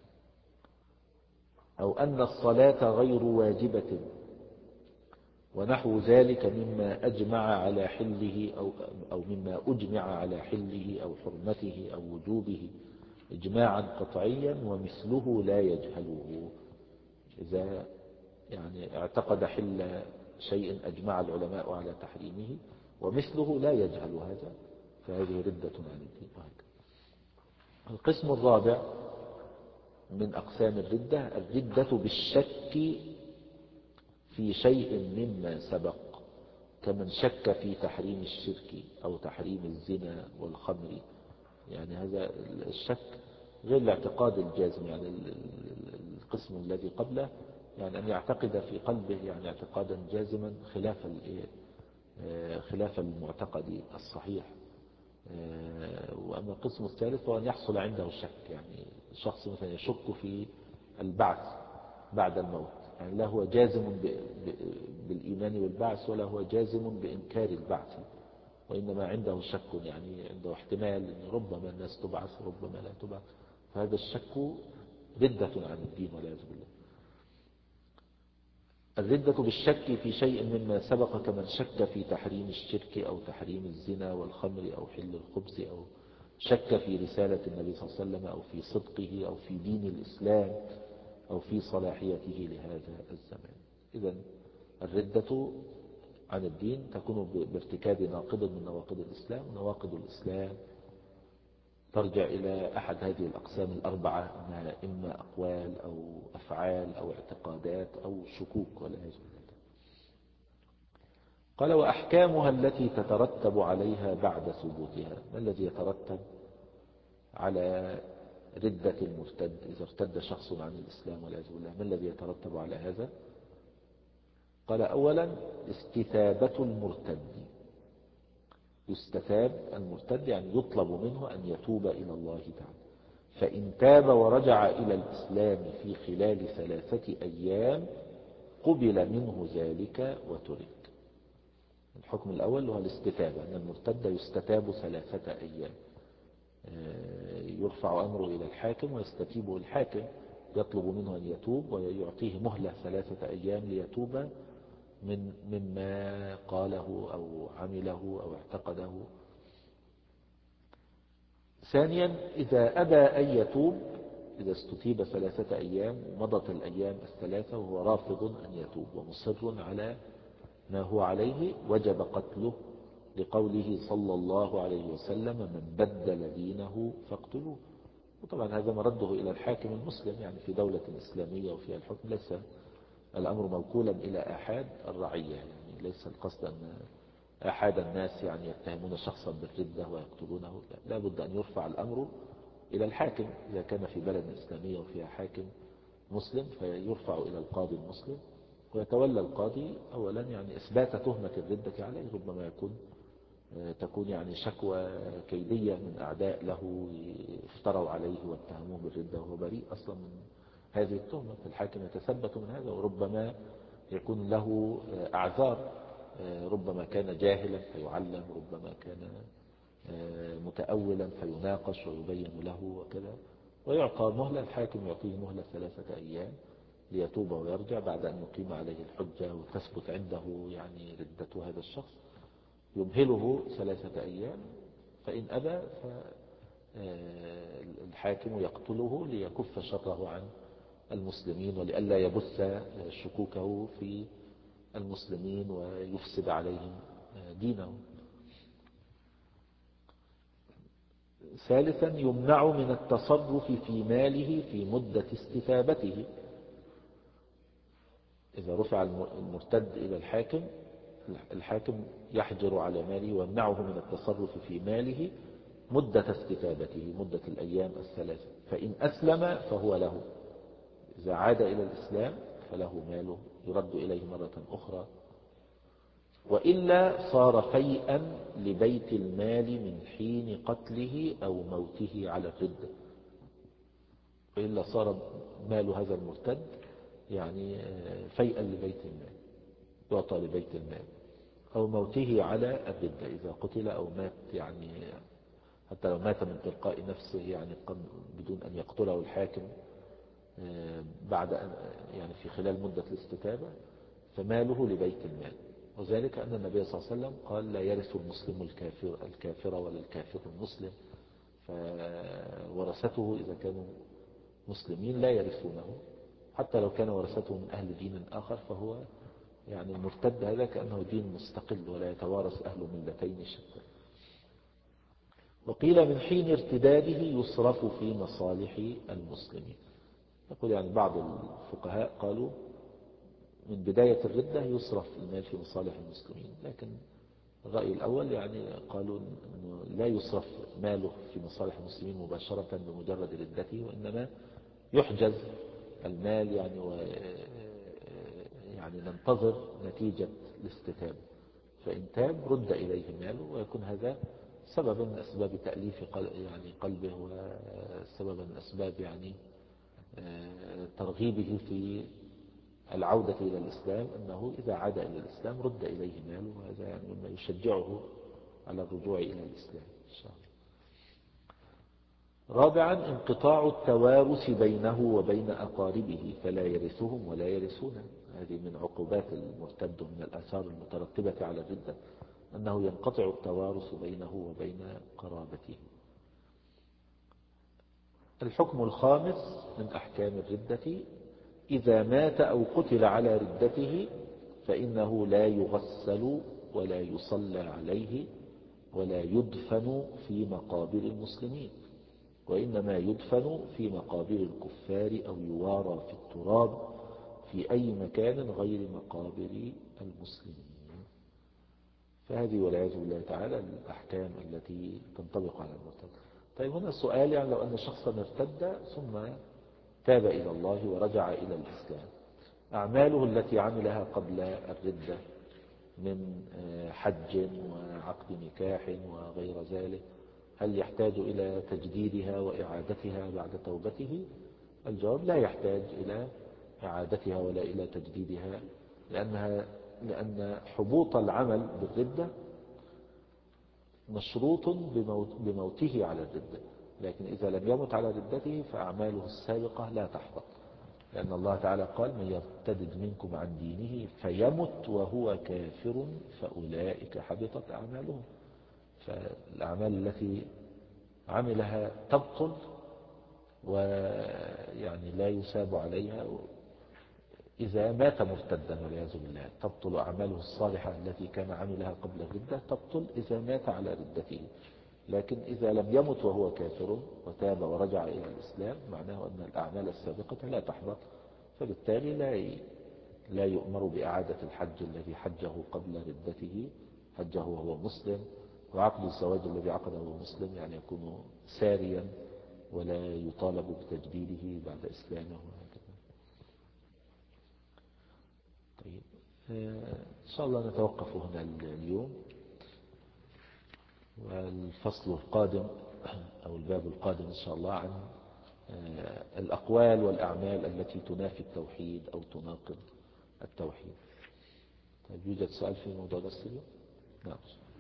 أو أن الصلاة غير واجبة ونحو ذلك مما أجمع على حله أو, أو مما أجمع على حله أو حرمته أو وجوبه إجماعا قطعيا ومثله لا يجهله. إذا يعني اعتقد حل شيء أجمع العلماء على تحريمه ومثله لا يجهل هذا، فهذه ردة عن الدين. القسم الرابع من أقسام الردة الردة بالشك في شيء مما سبق، كمن شك في تحريم الشرك أو تحريم الزنا والخمر، يعني هذا الشك غير الاعتقاد الجازم. يعني القسم الذي قبله يعني أن يعتقد في قلبه يعني اعتقادا جازما خلاف خلاف المعتقد الصحيح. وأما القسم الثالث هو أن يحصل عنده الشك، يعني شخص مثلا يشك في البعث بعد الموت، يعني لا هو جازم بالإيمان والبعث ولا هو جازم بإنكار البعث، وإنما عنده شك، يعني عنده احتمال أن ربما الناس تبعث ربما لا تبعث، فهذا الشك ردة عن الدين والعياذ بالله. الردة بالشك في شيء مما سبق، كمن شك في تحريم الشرك أو تحريم الزنا والخمر أو حل الخبز، أو شك في رسالة النبي صلى الله عليه وسلم أو في صدقه أو في دين الإسلام أو في صلاحيته لهذا الزمان. إذن الردة عن الدين تكون بارتكاب ناقض من نواقض الإسلام. نواقض الإسلام ترجع إلى أحد هذه الأقسام الأربعة، أنها إما أقوال أو أفعال أو اعتقادات أو شكوك والعياذ بالله. قال وأحكامها التي تترتب عليها بعد ثبوتها. ما الذي يترتب على ردة المرتد إذا ارتد شخص عن الإسلام والعياذ بالله؟ ما الذي يترتب على هذا؟ قال أولا استتابة المرتد، يستتاب المرتد يعني يطلب منه أن يتوب إلى الله تعالى، فإن تاب ورجع إلى الإسلام في خلال ثلاثة أيام قبل منه ذلك وترك. الحكم الأول هو الاستتابة، أن المرتد يستتاب ثلاثة أيام، يرفع أمره إلى الحاكم ويستتيبه الحاكم، يطلب منه أن يتوب ويعطيه مهلة ثلاثة أيام ليتوب من مما قاله أو عمله أو اعتقده. ثانيا إذا أبى أن يتوب إذا استتيب ثلاثة أيام مضت الأيام الثلاثة وهو رافض أن يتوب ومصر على ما هو عليه وجب قتله، لقوله صلى الله عليه وسلم من بدل دينه فاقتلوه. وطبعا هذا مرده إلى الحاكم المسلم، يعني في دولة إسلامية وفيها الحكم ليس الأمر موكولا إلى أحد الرعية، يعني ليس القصد أن أحد الناس يعني يتهمون شخصا بالردة ويقتلونه، لا بد أن يرفع الأمر إلى الحاكم إذا كان في بلد إسلامية وفيها حاكم مسلم، فيرفع إلى القاضي المسلم ويتولى القاضي أولا يعني إثبات تهمة الردة عليه. ربما يكون تكون يعني شكوى كيدية من أعداء له افتروا عليه واتهموه بالردة وهو بريء أصلا من هذه التهمة، فالحاكم يتثبت من هذا. وربما يكون له أعذار، ربما كان جاهلا فيعلم، ربما كان متأولا فيناقش ويبين له وكذا، ويعطى مهلة. الحاكم يعطيه مهلة ثلاثة أيام ليتوب ويرجع بعد أن يقيم عليه الحجة وتثبت عنده يعني ردة هذا الشخص، يمهله ثلاثة أيام، فإن أبى فالحاكم يقتله ليكف شره عن المسلمين ولئلا يبث شكوكه في المسلمين ويفسد عليهم دينهم. ثالثا يمنع من التصرف في ماله في مدة استتابته. إذا رفع المرتد إلى الحاكم، الحاكم يحجر على ماله ويمنعه من التصرف في ماله مدة استتابته، مدة الأيام الثلاثة. فإن أسلم فهو له، إذا عاد إلى الإسلام فله ماله يرد إليه مرة أخرى، وإلا صار فيئا لبيت المال من حين قتله أو موته على الردة. وإلا صار مال هذا المرتد يعني فيئا لبيت المال، يعطى لبيت المال، أو موته على الردة إذا قتل أو مات، يعني حتى لو مات من تلقاء نفسه يعني بدون أن يقتله الحاكم بعد أن يعني في خلال مدة الاستتابة، فماله لبيت المال. وذلك أن النبي صلى الله عليه وسلم قال لا يرث المسلم الكافر الكافر ولا الكافر المسلم، فورثته إذا كانوا مسلمين لا يرثونه، حتى لو كان ورثته من أهل دين آخر، فهو يعني المرتد هذا كأنه دين مستقل ولا يتوارث أهل ملتين شتى. وقيل من حين ارتداده يصرف في مصالح المسلمين. يقول يعني بعض الفقهاء قالوا من بداية الردة يصرف المال في مصالح المسلمين، لكن الرأي الأول يعني قالوا أنه لا يصرف ماله في مصالح المسلمين مباشرة بمجرد ردته، وإنما يحجز المال يعني و يعني ننتظر نتيجة الاستتابة، فإن تاب رد إليه ماله، ويكون هذا سببا من أسباب تأليف يعني قلبه، وسببا من أسباب يعني ترغيبه في العودة إلى الإسلام، أنه إذا عاد إلى الإسلام رد إليه ماله، وهذا يعني مما يشجعه على الرجوع إلى الإسلام إن شاء الله. رابعا انقطاع التوارث بينه وبين أقاربه فلا يرثهم ولا يرثونه. هذه من عقوبات المرتد من الآثار المترتبة على الردة، أنه ينقطع التوارث بينه وبين قرابته. الحكم الخامس من أحكام الردة إذا مات أو قتل على ردته فإنه لا يغسل ولا يصلى عليه ولا يدفن في مقابر المسلمين، وإنما يدفن في مقابر الكفار أو يوارى في التراب في أي مكان غير مقابر المسلمين. فهذه والعياذ بالله تعالى الأحكام التي تنطبق على المرتد. طيب هنا السؤال، يعني لو أن شخصا ارتد ثم تاب إلى الله ورجع إلى الإسلام، أعماله التي عملها قبل الردة من حج وعقد نكاح وغير ذلك، هل يحتاج إلى تجديدها وإعادتها بعد توبته؟ الجواب لا يحتاج إلى إعادتها ولا إلى تجديدها، لأنها لأن حبوط العمل بالردة مشروط بموت بموته على الردة، لكن إذا لم يمت على ردته فأعماله السابقة لا تحبط، لأن الله تعالى قال من يرتد منكم عن دينه فيمت وهو كافر فأولئك حبطت أعمالهم. فالأعمال التي عملها تبطل ويعني لا يساب عليها. إذا مات مرتدا والعياذ بالله تبطل أعماله الصالحة التي كان عملها قبل الردة، تبطل إذا مات على ردته. لكن إذا لم يمت وهو كافر وتاب ورجع إلى الإسلام معناه أن الأعمال السابقة لا تحبط، فبالتالي لا لا يؤمر بإعادة الحج الذي حجه قبل ردته، حجه وهو مسلم، وعقد الزواج الذي عقده وهو مسلم يعني يكون ساريا ولا يطالب بتجديده بعد إسلامه وهكذا. طيب إن شاء الله نتوقف هنا اليوم، والفصل القادم أو الباب القادم إن شاء الله عن الأقوال والأعمال التي تنافي التوحيد أو تناقض التوحيد. طيب يوجد سؤال في موضوع درس اليوم؟ نعم.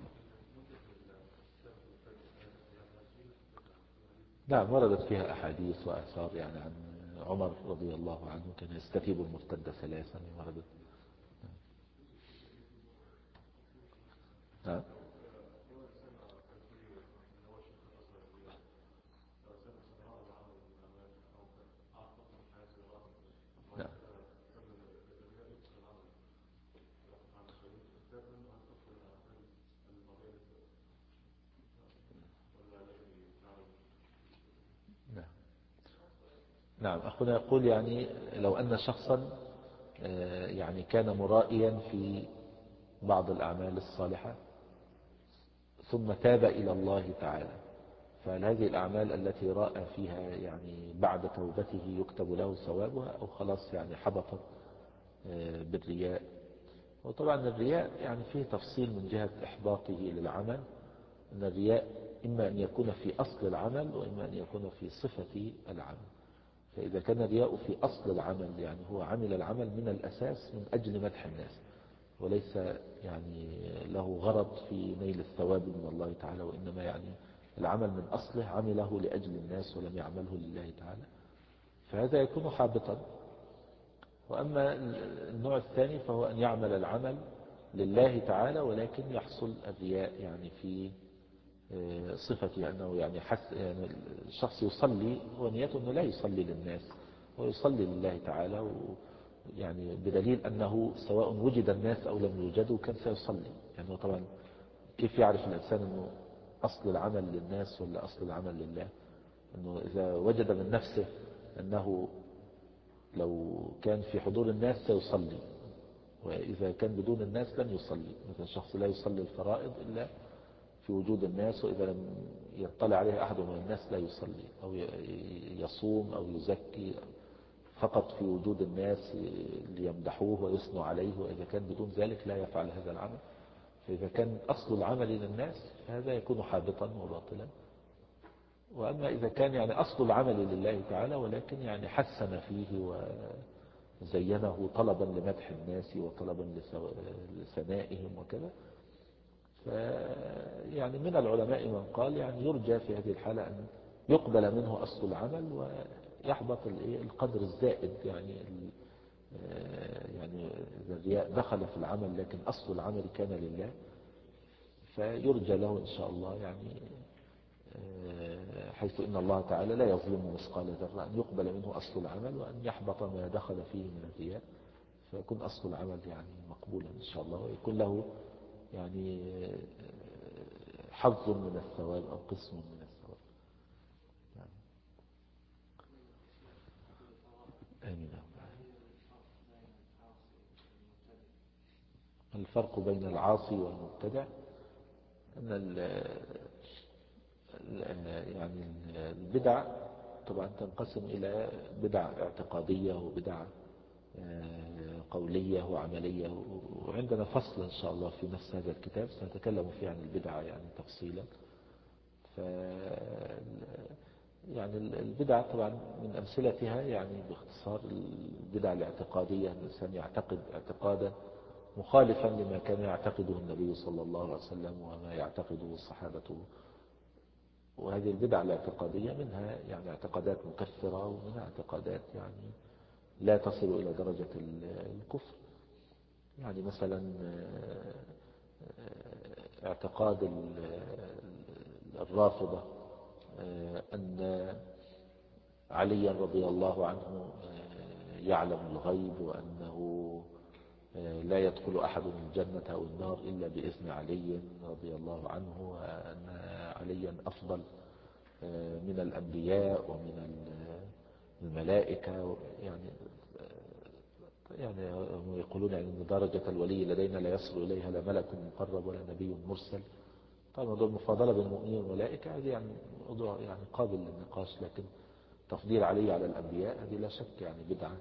نعم وردت فيها أحاديث وآثار يعني عن عمر رضي الله عنه كان يستتيب المرتد ثلاثا وردت. نعم. نعم. نعم. نعم أخونا يقول يعني لو أن شخصا يعني كان مرائيا في بعض الأعمال الصالحة ثم تاب إلى الله تعالى، فهل هذه الأعمال التي رأى فيها يعني بعد توبته يكتب له ثوابها أو خلاص يعني حبطت بالرياء؟ وطبعا الرياء يعني فيه تفصيل من جهة إحباطه للعمل، أن الرياء إما أن يكون في أصل العمل وإما أن يكون في صفة العمل. فإذا كان الرياء في أصل العمل يعني هو عمل العمل من الأساس من أجل مدح الناس وليس يعني له غرض في نيل الثواب من الله تعالى، وإنما يعني العمل من أصله عمله لأجل الناس ولم يعمله لله تعالى، فهذا يكون حابطا. وأما النوع الثاني فهو أن يعمل العمل لله تعالى ولكن يحصل الرياء يعني في صفتي أنه يعني, حس يعني الشخص يصلي ونيته أنه لا يصلي للناس ويصلي لله تعالى، يعني بدليل أنه سواء وجد الناس أو لم يوجدوا كان سيصلي. يعني طبعا كيف يعرف الإنسان أنه أصل العمل للناس ولا أصل العمل لله؟ أنه إذا وجد من نفسه أنه لو كان في حضور الناس سيصلي، وإذا كان بدون الناس لن يصلي. مثلا شخص لا يصلي الفرائض إلا في وجود الناس، وإذا لم يطلع عليه أحد من الناس لا يصلي، أو يصوم أو يزكي فقط في وجود الناس ليمدحوه ويثنوا عليه، وإذا كان بدون ذلك لا يفعل هذا العمل. فإذا كان أصل العمل للناس هذا يكون حابطا وباطلا. وأما إذا كان يعني أصل العمل لله تعالى ولكن يعني حسن فيه وزينه طلبا لمدح الناس وطلبا لثنائهم وكذا، يعني من العلماء من قال يعني يرجى في هذه الحالة أن يقبل منه أصل العمل ويحبط القدر الزائد. يعني يعني إذا الرياء دخل في العمل لكن أصل العمل كان لله فيرجى له إن شاء الله يعني حيث إن الله تعالى لا يظلم مثقال ذرة أن يقبل منه أصل العمل وأن يحبط ما دخل فيه من الرياء، فيكون أصل العمل يعني مقبولا إن شاء الله، ويكون له يعني حظ من الثواب أو قسم من الثواب. يعني آمين. الفرق بين العاصي والمبتدع أن يعني البدع طبعا تنقسم إلى بدع اعتقادية وبدع قولية وعملية، وعندنا فصل إن شاء الله في نفس هذا الكتاب سنتكلم فيه عن البدع يعني تفصيلا. ف يعني البدع طبعا من أمثلتها يعني باختصار البدع الاعتقادية، الإنسان يعتقد اعتقادا مخالفا لما كان يعتقده النبي صلى الله عليه وسلم وما يعتقده صحابته. وهذه البدع الاعتقادية منها يعني اعتقادات مكفرة ومنها اعتقادات يعني لا تصل إلى درجة الكفر. يعني مثلا اعتقاد الرافضة أن عليا رضي الله عنه يعلم الغيب، وأنه لا يدخل أحد الجنة أو النار إلا بإذن علي رضي الله عنه، وأن عليا أفضل من الأنبياء ومن الملائكة. يعني يعني هم يقولون أن درجة الولي لدينا لا يصل إليها لا ملك مقرب ولا نبي مرسل. طبعا موضوع المفاضلة بين المؤمنين والملائكة هذه يعني موضوع يعني قابل للنقاش، لكن تفضيل علي على الأنبياء هذه لا شك يعني بدعة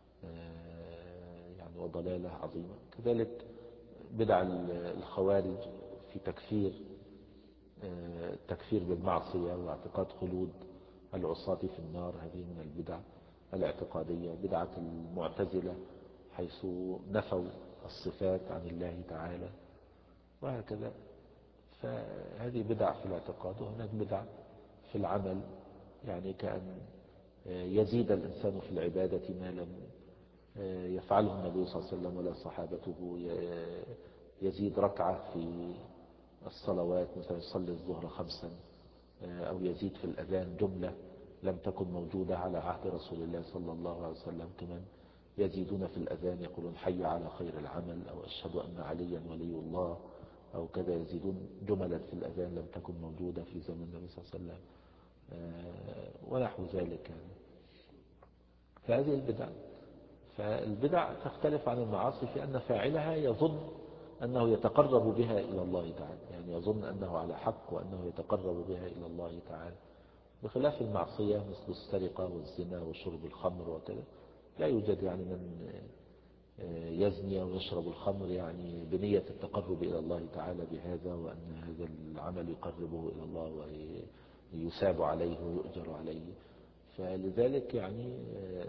يعني وضلالة عظيمة. كذلك بدع الخوارج في تكفير التكفير بالمعصية واعتقاد خلود العصاة في النار، هذه من البدع الاعتقادية. بدعة المعتزلة حيث نفوا الصفات عن الله تعالى وهكذا. فهذه بدع في الاعتقاد. وهناك بدع في العمل، يعني كأن يزيد الإنسان في العبادة ما لم يفعله النبي صلى الله عليه وسلم ولا صحابته. يزيد ركعة في الصلوات، مثلا يصلي الظهر خمسا، أو يزيد في الأذان جملة لم تكن موجودة على عهد رسول الله صلى الله عليه وسلم. كمان يزيدون في الأذان يقولون حي على خير العمل، أو أشهد أن عليا ولي الله، أو كذا. يزيدون جملا في الأذان لم تكن موجودة في زمن النبي صلى الله عليه وسلم ونحو ذلك يعني. فهذه البدع. فالبدع تختلف عن المعاصي في أن فاعلها يظن أنه يتقرب بها إلى الله تعالى، يعني يظن أنه على حق وأنه يتقرب بها إلى الله تعالى، بخلاف المعصية مثل السرقة والزنا وشرب الخمر وكذا. لا يوجد يعني من يزني ويشرب الخمر يعني بنية التقرب إلى الله تعالى بهذا، وأن هذا العمل يقربه إلى الله ويساب عليه ويؤجر عليه. فلذلك يعني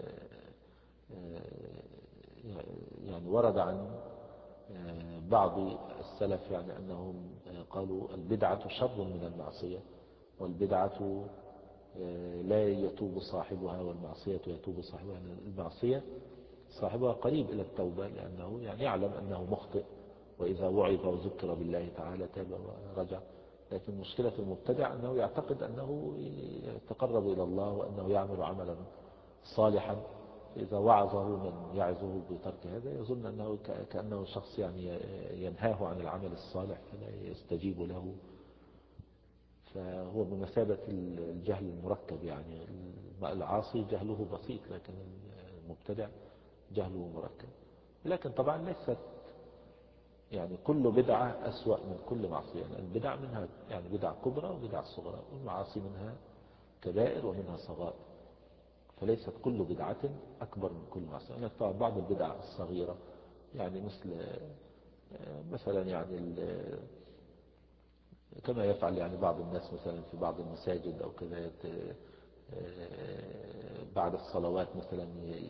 يعني ورد عن بعض السلف يعني أنهم قالوا البدعة شر من المعصية، والبدعة لا يتوب صاحبها والمعصية يتوب صاحبها. يعني المعصية صاحبها قريب إلى التوبة، لأنه يعني يعلم أنه مخطئ، وإذا وعظ وذكر بالله تعالى تاب ورجع. لكن مشكلة المبتدع أنه يعتقد أنه يتقرب إلى الله وأنه يعمل عملا صالحا، إذا وعظه من يعظه بترك هذا يظن أنه كأنه شخص يعني ينهاه عن العمل الصالح فلا يستجيب له. فهو بمثابة الجهل المركب، يعني العاصي جهله بسيط لكن المبتدع جهله مركب. لكن طبعا ليست يعني كل بدعة أسوأ من كل معصية. يعني البدع منها يعني بدع كبرى وبدع صغرى، والمعاصي منها كبائر ومنها صغائر، فليست كل بدعة أكبر من كل معصية. يعني طبعا بعض البدع الصغيرة يعني مثل مثلا يعني كما يفعل يعني بعض الناس مثلا في بعض المساجد أو كذا، بعد الصلوات مثلا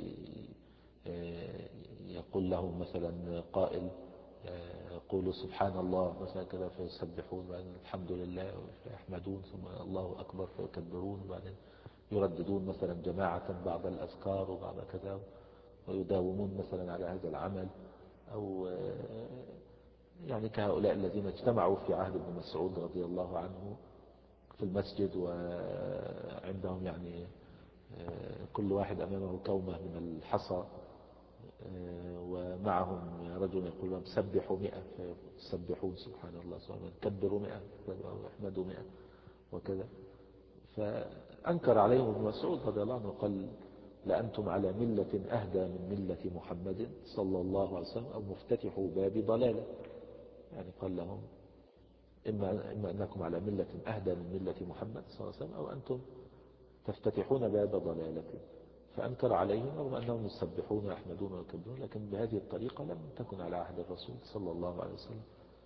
يقول لهم مثلا قائل قولوا سبحان الله مثلا كذا، فيسبحون، وبعدين الحمد لله فيحمدون، ثم الله أكبر فيكبرون، وبعدين يرددون مثلا جماعة بعض الأذكار وبعض كذا، ويداومون مثلا على هذا العمل. أو يعني كهؤلاء الذين اجتمعوا في عهد ابن مسعود رضي الله عنه في المسجد، وعندهم يعني كل واحد أمامه كومة من الحصى، ومعهم رجل يقول لهم سبحوا مئة فيسبحون سبحان الله سبحانه، كبروا مئة واحمدوا مئة وكذا. فأنكر عليهم ابن مسعود رضي الله عنه وقال لأنتم على ملة أهدى من ملة محمد صلى الله عليه وسلم، أو مفتتحوا باب ضلالة. يعني قال لهم إما, إما أنكم على ملة أهدى من ملة محمد صلى الله عليه وسلم، أو أنتم تفتتحون باب ضلالة. فأنكر عليهم رغم أنهم يسبحون ويحمدون ويكبرون، لكن بهذه الطريقة لم تكن على عهد الرسول صلى الله عليه وسلم.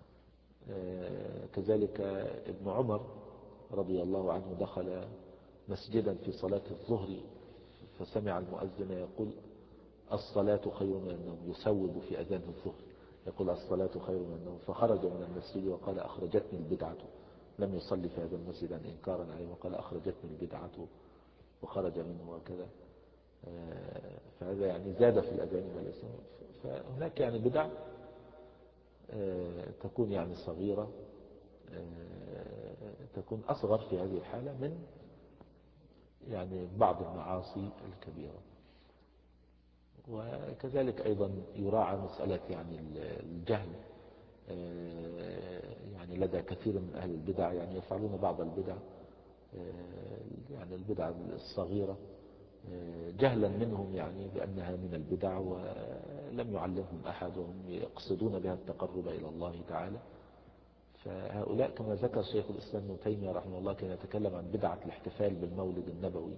كذلك ابن عمر رضي الله عنه دخل مسجدا في صلاة الظهر فسمع المؤذن يقول الصلاة خير من النوم، يسود في أذان الظهر يقول الصلاة خير من النوم، فخرج من المسجد وقال أخرجتني البدعة. لم يصلي في هذا المسجد إنكارا عليه، وقال أخرجتني البدعة وخرج منه وكذا. فهذا يعني زاد في الأذان والإسلام. فهناك يعني بدع تكون يعني صغيرة، تكون أصغر في هذه الحالة من يعني بعض المعاصي الكبيرة. وكذلك أيضا يراعى مسألة يعني الجهل، يعني لدى كثير من أهل البدع، يعني يفعلون بعض البدع، يعني البدع الصغيرة جهلا منهم يعني بأنها من البدع، ولم يعلمهم أحد، وهم يقصدون بها التقرب إلى الله تعالى. فهؤلاء كما ذكر شيخ الإسلام ابن تيمية رحمه الله كان يتكلم عن بدعة الاحتفال بالمولد النبوي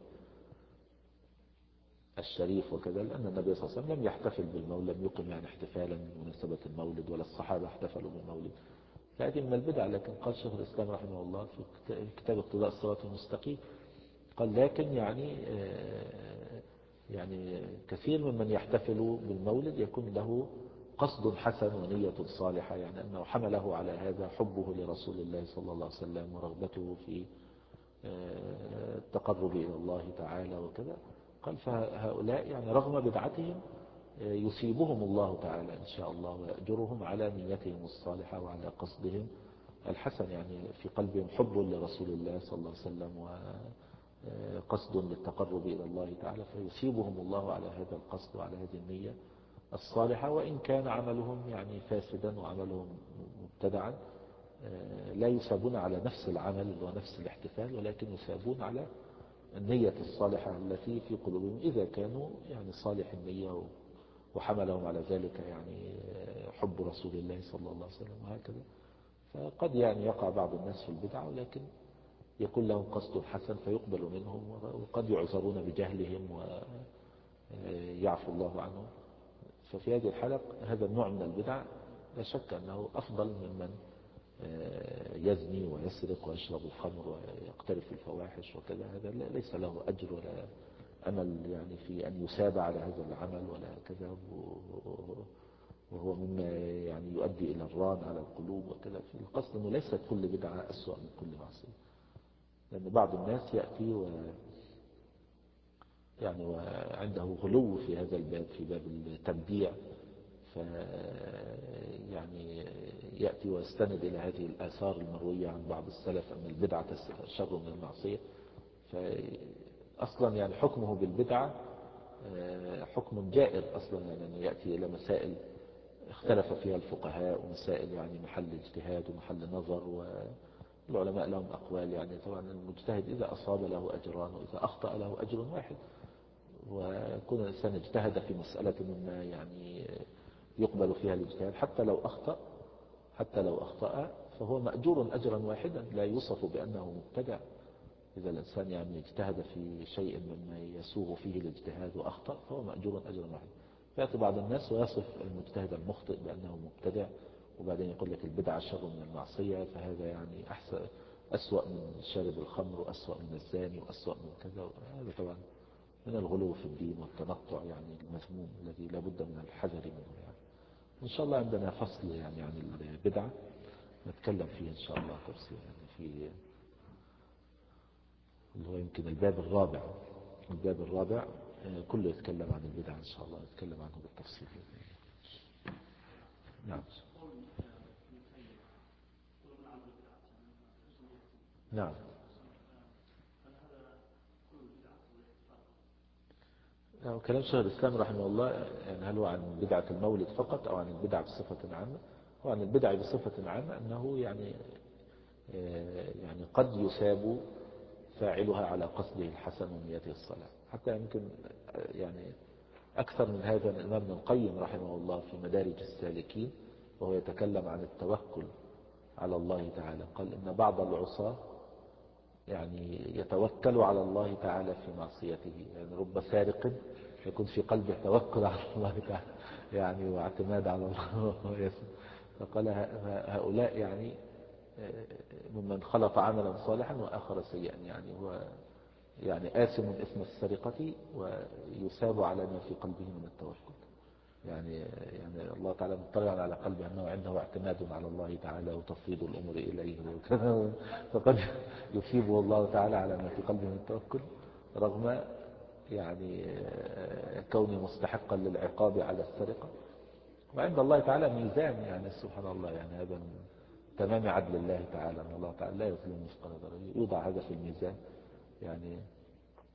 الشريف وكذا، لأن النبي صلى الله عليه وسلم لم يحتفل بالمولد، لم يقم يعني احتفالا بمناسبة المولد، ولا الصحابة احتفلوا بالمولد، فهذه من البدع. لكن قال شيخ الإسلام رحمه الله في كتاب اقتضاء الصراط المستقيم، قال لكن يعني يعني كثير ممن يحتفل بالمولد يكون له قصد حسن ونية صالحة، يعني أنه حمله على هذا حبه لرسول الله صلى الله عليه وسلم ورغبته في التقرب إلى الله تعالى وكذا. قال فهؤلاء يعني رغم بدعتهم يثيبهم الله تعالى إن شاء الله، ويأجرهم على نيتهم الصالحة وعلى قصدهم الحسن، يعني في قلبهم حب لرسول الله صلى الله عليه وسلم وقصد للتقرب إلى الله تعالى، فيثيبهم الله على هذا القصد وعلى هذه النية الصالحة، وإن كان عملهم يعني فاسدا وعملهم مبتدعا، لا يثابون على نفس العمل اللي هو نفس الاحتفال، ولكن يثابون على النية الصالحة التي في قلوبهم إذا كانوا يعني صالح النية وحملهم على ذلك يعني حب رسول الله صلى الله عليه وسلم وهكذا. فقد يعني يقع بعض الناس في البدع، ولكن يكون لهم قصد حسن فيقبل منهم، وقد يعذرون بجهلهم ويعفو الله عنهم. ففي هذه الحالة هذا النوع من البدع لا شك أنه أفضل ممن يزني ويسرق ويشرب الخمر ويقترف الفواحش وكذا. هذا ليس له أجر ولا أمل يعني في أن يساب على هذا العمل ولا كذا، وهو مما يعني يؤدي إلى الران على القلوب وكذا. في القصد أنه ليست كل بدعة أسوأ من كل معصية، لأن بعض الناس يأتي و يعني وعنده غلو في هذا الباب، في باب التبديع، ف يعني يأتي ويستند إلى هذه الآثار المروية عن بعض السلف أن البدعة شر من المعصية. فأصلا يعني حكمه بالبدعة حكم جائر أصلا، يعني يأتي إلى مسائل اختلف فيها الفقهاء، ومسائل يعني محل اجتهاد ومحل نظر، والعلماء لهم أقوال. يعني طبعا المجتهد إذا أصاب له أجران، وإذا أخطأ له أجر واحد، وكون الإنسان اجتهد في مسألة مما يعني يقبل فيها الاجتهاد حتى لو أخطأ حتى لو أخطأ فهو مأجور أجرا واحدا، لا يوصف بأنه مبتدع. إذا الإنسان يعني اجتهد في شيء مما يسوغ فيه الاجتهاد وأخطأ فهو مأجور أجرا واحدا. فيأتي بعض الناس ويصف المجتهد المخطئ بأنه مبتدع، وبعدين يقول لك البدعة شر من المعصية، فهذا يعني أحسن أسوأ من شارب الخمر، وأسوأ من الزاني، وأسوأ من كذا. هذا طبعا من الغلو في الدين والتنطع يعني المذموم الذي لا بد من الحذر منه. يعني إن شاء الله عندنا فصل يعني عن البدعة نتكلم فيه إن شاء الله تفصيل، يعني في اللي هو يمكن الباب الرابع الباب الرابع كله يتكلم عن البدع إن شاء الله، يتكلم عنه بالتفصيل. نعم نعم. كلام شيخ الإسلام رحمه الله يعني هل هو عن بدعة المولد فقط أو عن البدعة بصفة عامة؟ هو عن البدعة بصفة عامة، أنه يعني يعني قد يثاب فاعلها على قصده الحسن ونيته الصالحة. حتى يمكن يعني أكثر من هذا من الإمام ابن القيم رحمه الله في مدارج السالكين، وهو يتكلم عن التوكل على الله تعالى. قال إن بعض العصاة يعني يتوكل على الله تعالى في معصيته، يعني رب سارق يكون في قلبه توكل على الله تعالى يعني واعتماد على الله. فقال هؤلاء يعني ممن خلط عملا صالحا وآخر سيئا، يعني هو يعني آثم إثم السرقة ويثاب على ما في قلبه من التوكل. يعني يعني الله تعالى مطلع على قلبه أنه عنده اعتماد على الله تعالى وتفويض الأمور إليه وكذا، فقد يثيبه الله تعالى على ما في قلبه من التوكل، رغم يعني كونه مستحقا للعقاب على السرقة. وعند الله تعالى ميزان، يعني سبحان الله، يعني هذا من تمام عدل الله تعالى، أن الله تعالى لا يظلم مثقال ذرة، يوضع هذا في الميزان. يعني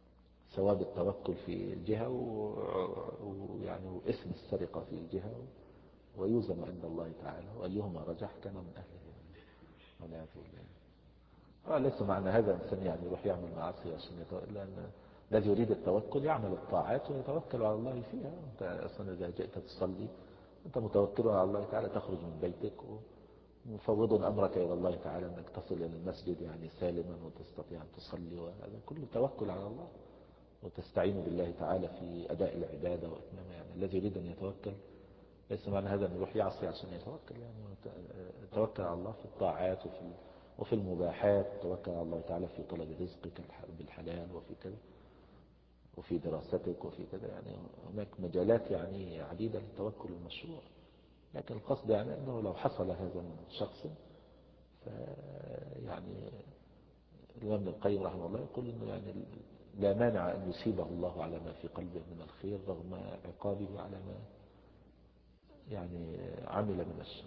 ثواب التوكل في جهة ويعني وإثم السرقة في جهة، ويوزن عند الله تعالى، وأيهما رجح كان من أهله والعياذ بالله. ليس معنى هذا إنسان يعني يروح يعمل معاصي عشان يتوكل، لأن الذي يريد التوكل يعمل الطاعات ويتوكل على الله فيها. أنت أصلا إذا جئت تصلي أنت متوكل على الله تعالى، تخرج من بيتك ومفوض أمرك إلى الله تعالى أنك تصل إلى المسجد يعني سالما وتستطيع أن تصلي، وهذا كله توكل على الله، وتستعين بالله تعالى في أداء العبادة وإتمامها. يعني الذي يريد أن يتوكل ليس معنى هذا أن يروح يعصي عشان يتوكل، يعني توكل على الله في الطاعات وفي وفي المباحات، توكل على الله تعالى في طلب رزقك بالحلال وفي كذا وفي دراستك وفي كذا. يعني هناك مجالات يعني عديدة للتوكل المشروع، لكن القصد يعني أنه لو حصل هذا من شخص يعني الإمام ابن القيم رحمه الله يقول أنه يعني لا مانع أن يصيبه الله على ما في قلبه من الخير رغم عقابه على ما يعني عمل من الشر.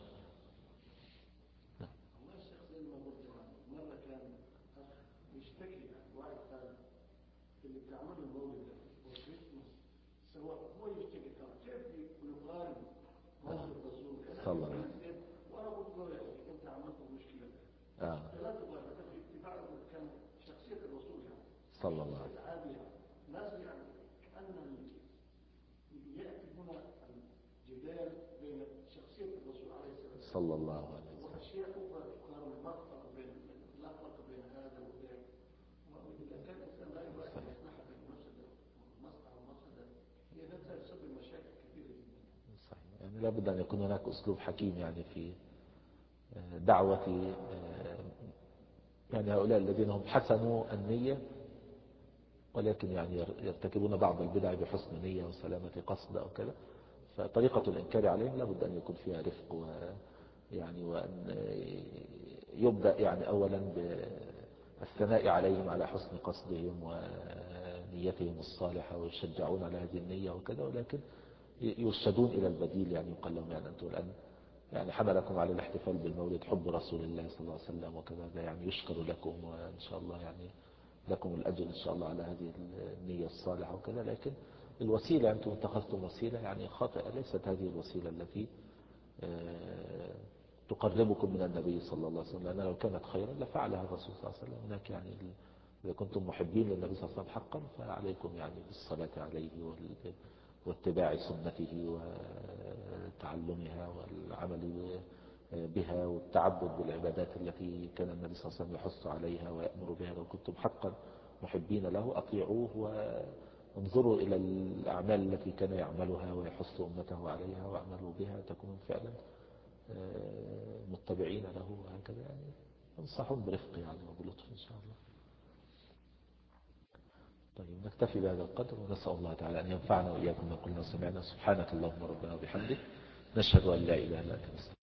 صلى الله عليه وسلم. وانا قلت له يا اخي انت عملت مشكله اه لا تقول في بعض كان شخصيه الرسول يعني صلى الله عليه وسلم ناس يعني كان ياتي هنا الجدال بين شخصيه الرسول عليه الصلاه والسلام صلى الله عليه وسلم واشياء اخرى تقارن المرتبه بين لا فرق بين هذا وذاك، واذا كان الانسان لا يراعي مصلحه المفسده والمصلحه والمفسده هي نفسها تسبب مشاكل كثيره جدا. صحيح، يعني لابد أن يكون هناك أسلوب حكيم يعني في دعوة يعني هؤلاء الذين هم حسنوا النية ولكن يعني يرتكبون بعض البدع بحسن نية وسلامة قصد أو كذا. فطريقة الإنكار عليهم لابد أن يكون فيها رفق، ويعني وأن يبدأ يعني أولا بالثناء عليهم على حسن قصدهم ونيتهم الصالحة ويشجعون على هذه النية وكذا، ولكن يرشدون إلى البديل. يعني يقال لهم يعني أنتم الآن يعني حملكم على الاحتفال بالمولد حب رسول الله صلى الله عليه وسلم وكذا، يعني يشكر لكم وإن شاء الله يعني لكم الأجر إن شاء الله على هذه النية الصالحة وكذا، لكن الوسيلة أنتم اتخذتم وسيلة يعني خاطئة، ليست هذه الوسيلة التي تقربكم من النبي صلى الله عليه وسلم، لأن لو كانت خيرا لفعلها الرسول صلى الله عليه وسلم. هناك يعني إذا كنتم محبين للنبي صلى الله عليه وسلم حقا فعليكم يعني بالصلاة عليه واتباع سنته وتعلمها والعمل بها والتعبد بالعبادات التي كان النبي صلى الله عليه وسلم يحث عليها ويأمر بها. لو كنتم حقا محبين له أطيعوه وانظروا إلى الأعمال التي كان يعملها ويحث أمته عليها واعملوا بها تكونوا فعلا متبعين له وهكذا. يعني انصحهم برفق يعني وبلطف إن شاء الله. طيب نكتفي بهذا القدر، ونسأل الله تعالى أن ينفعنا وإياكم ما قلنا وسمعنا. سبحانك اللهم ربنا وبحمدك، نشهد أن لا إله إلا أنت.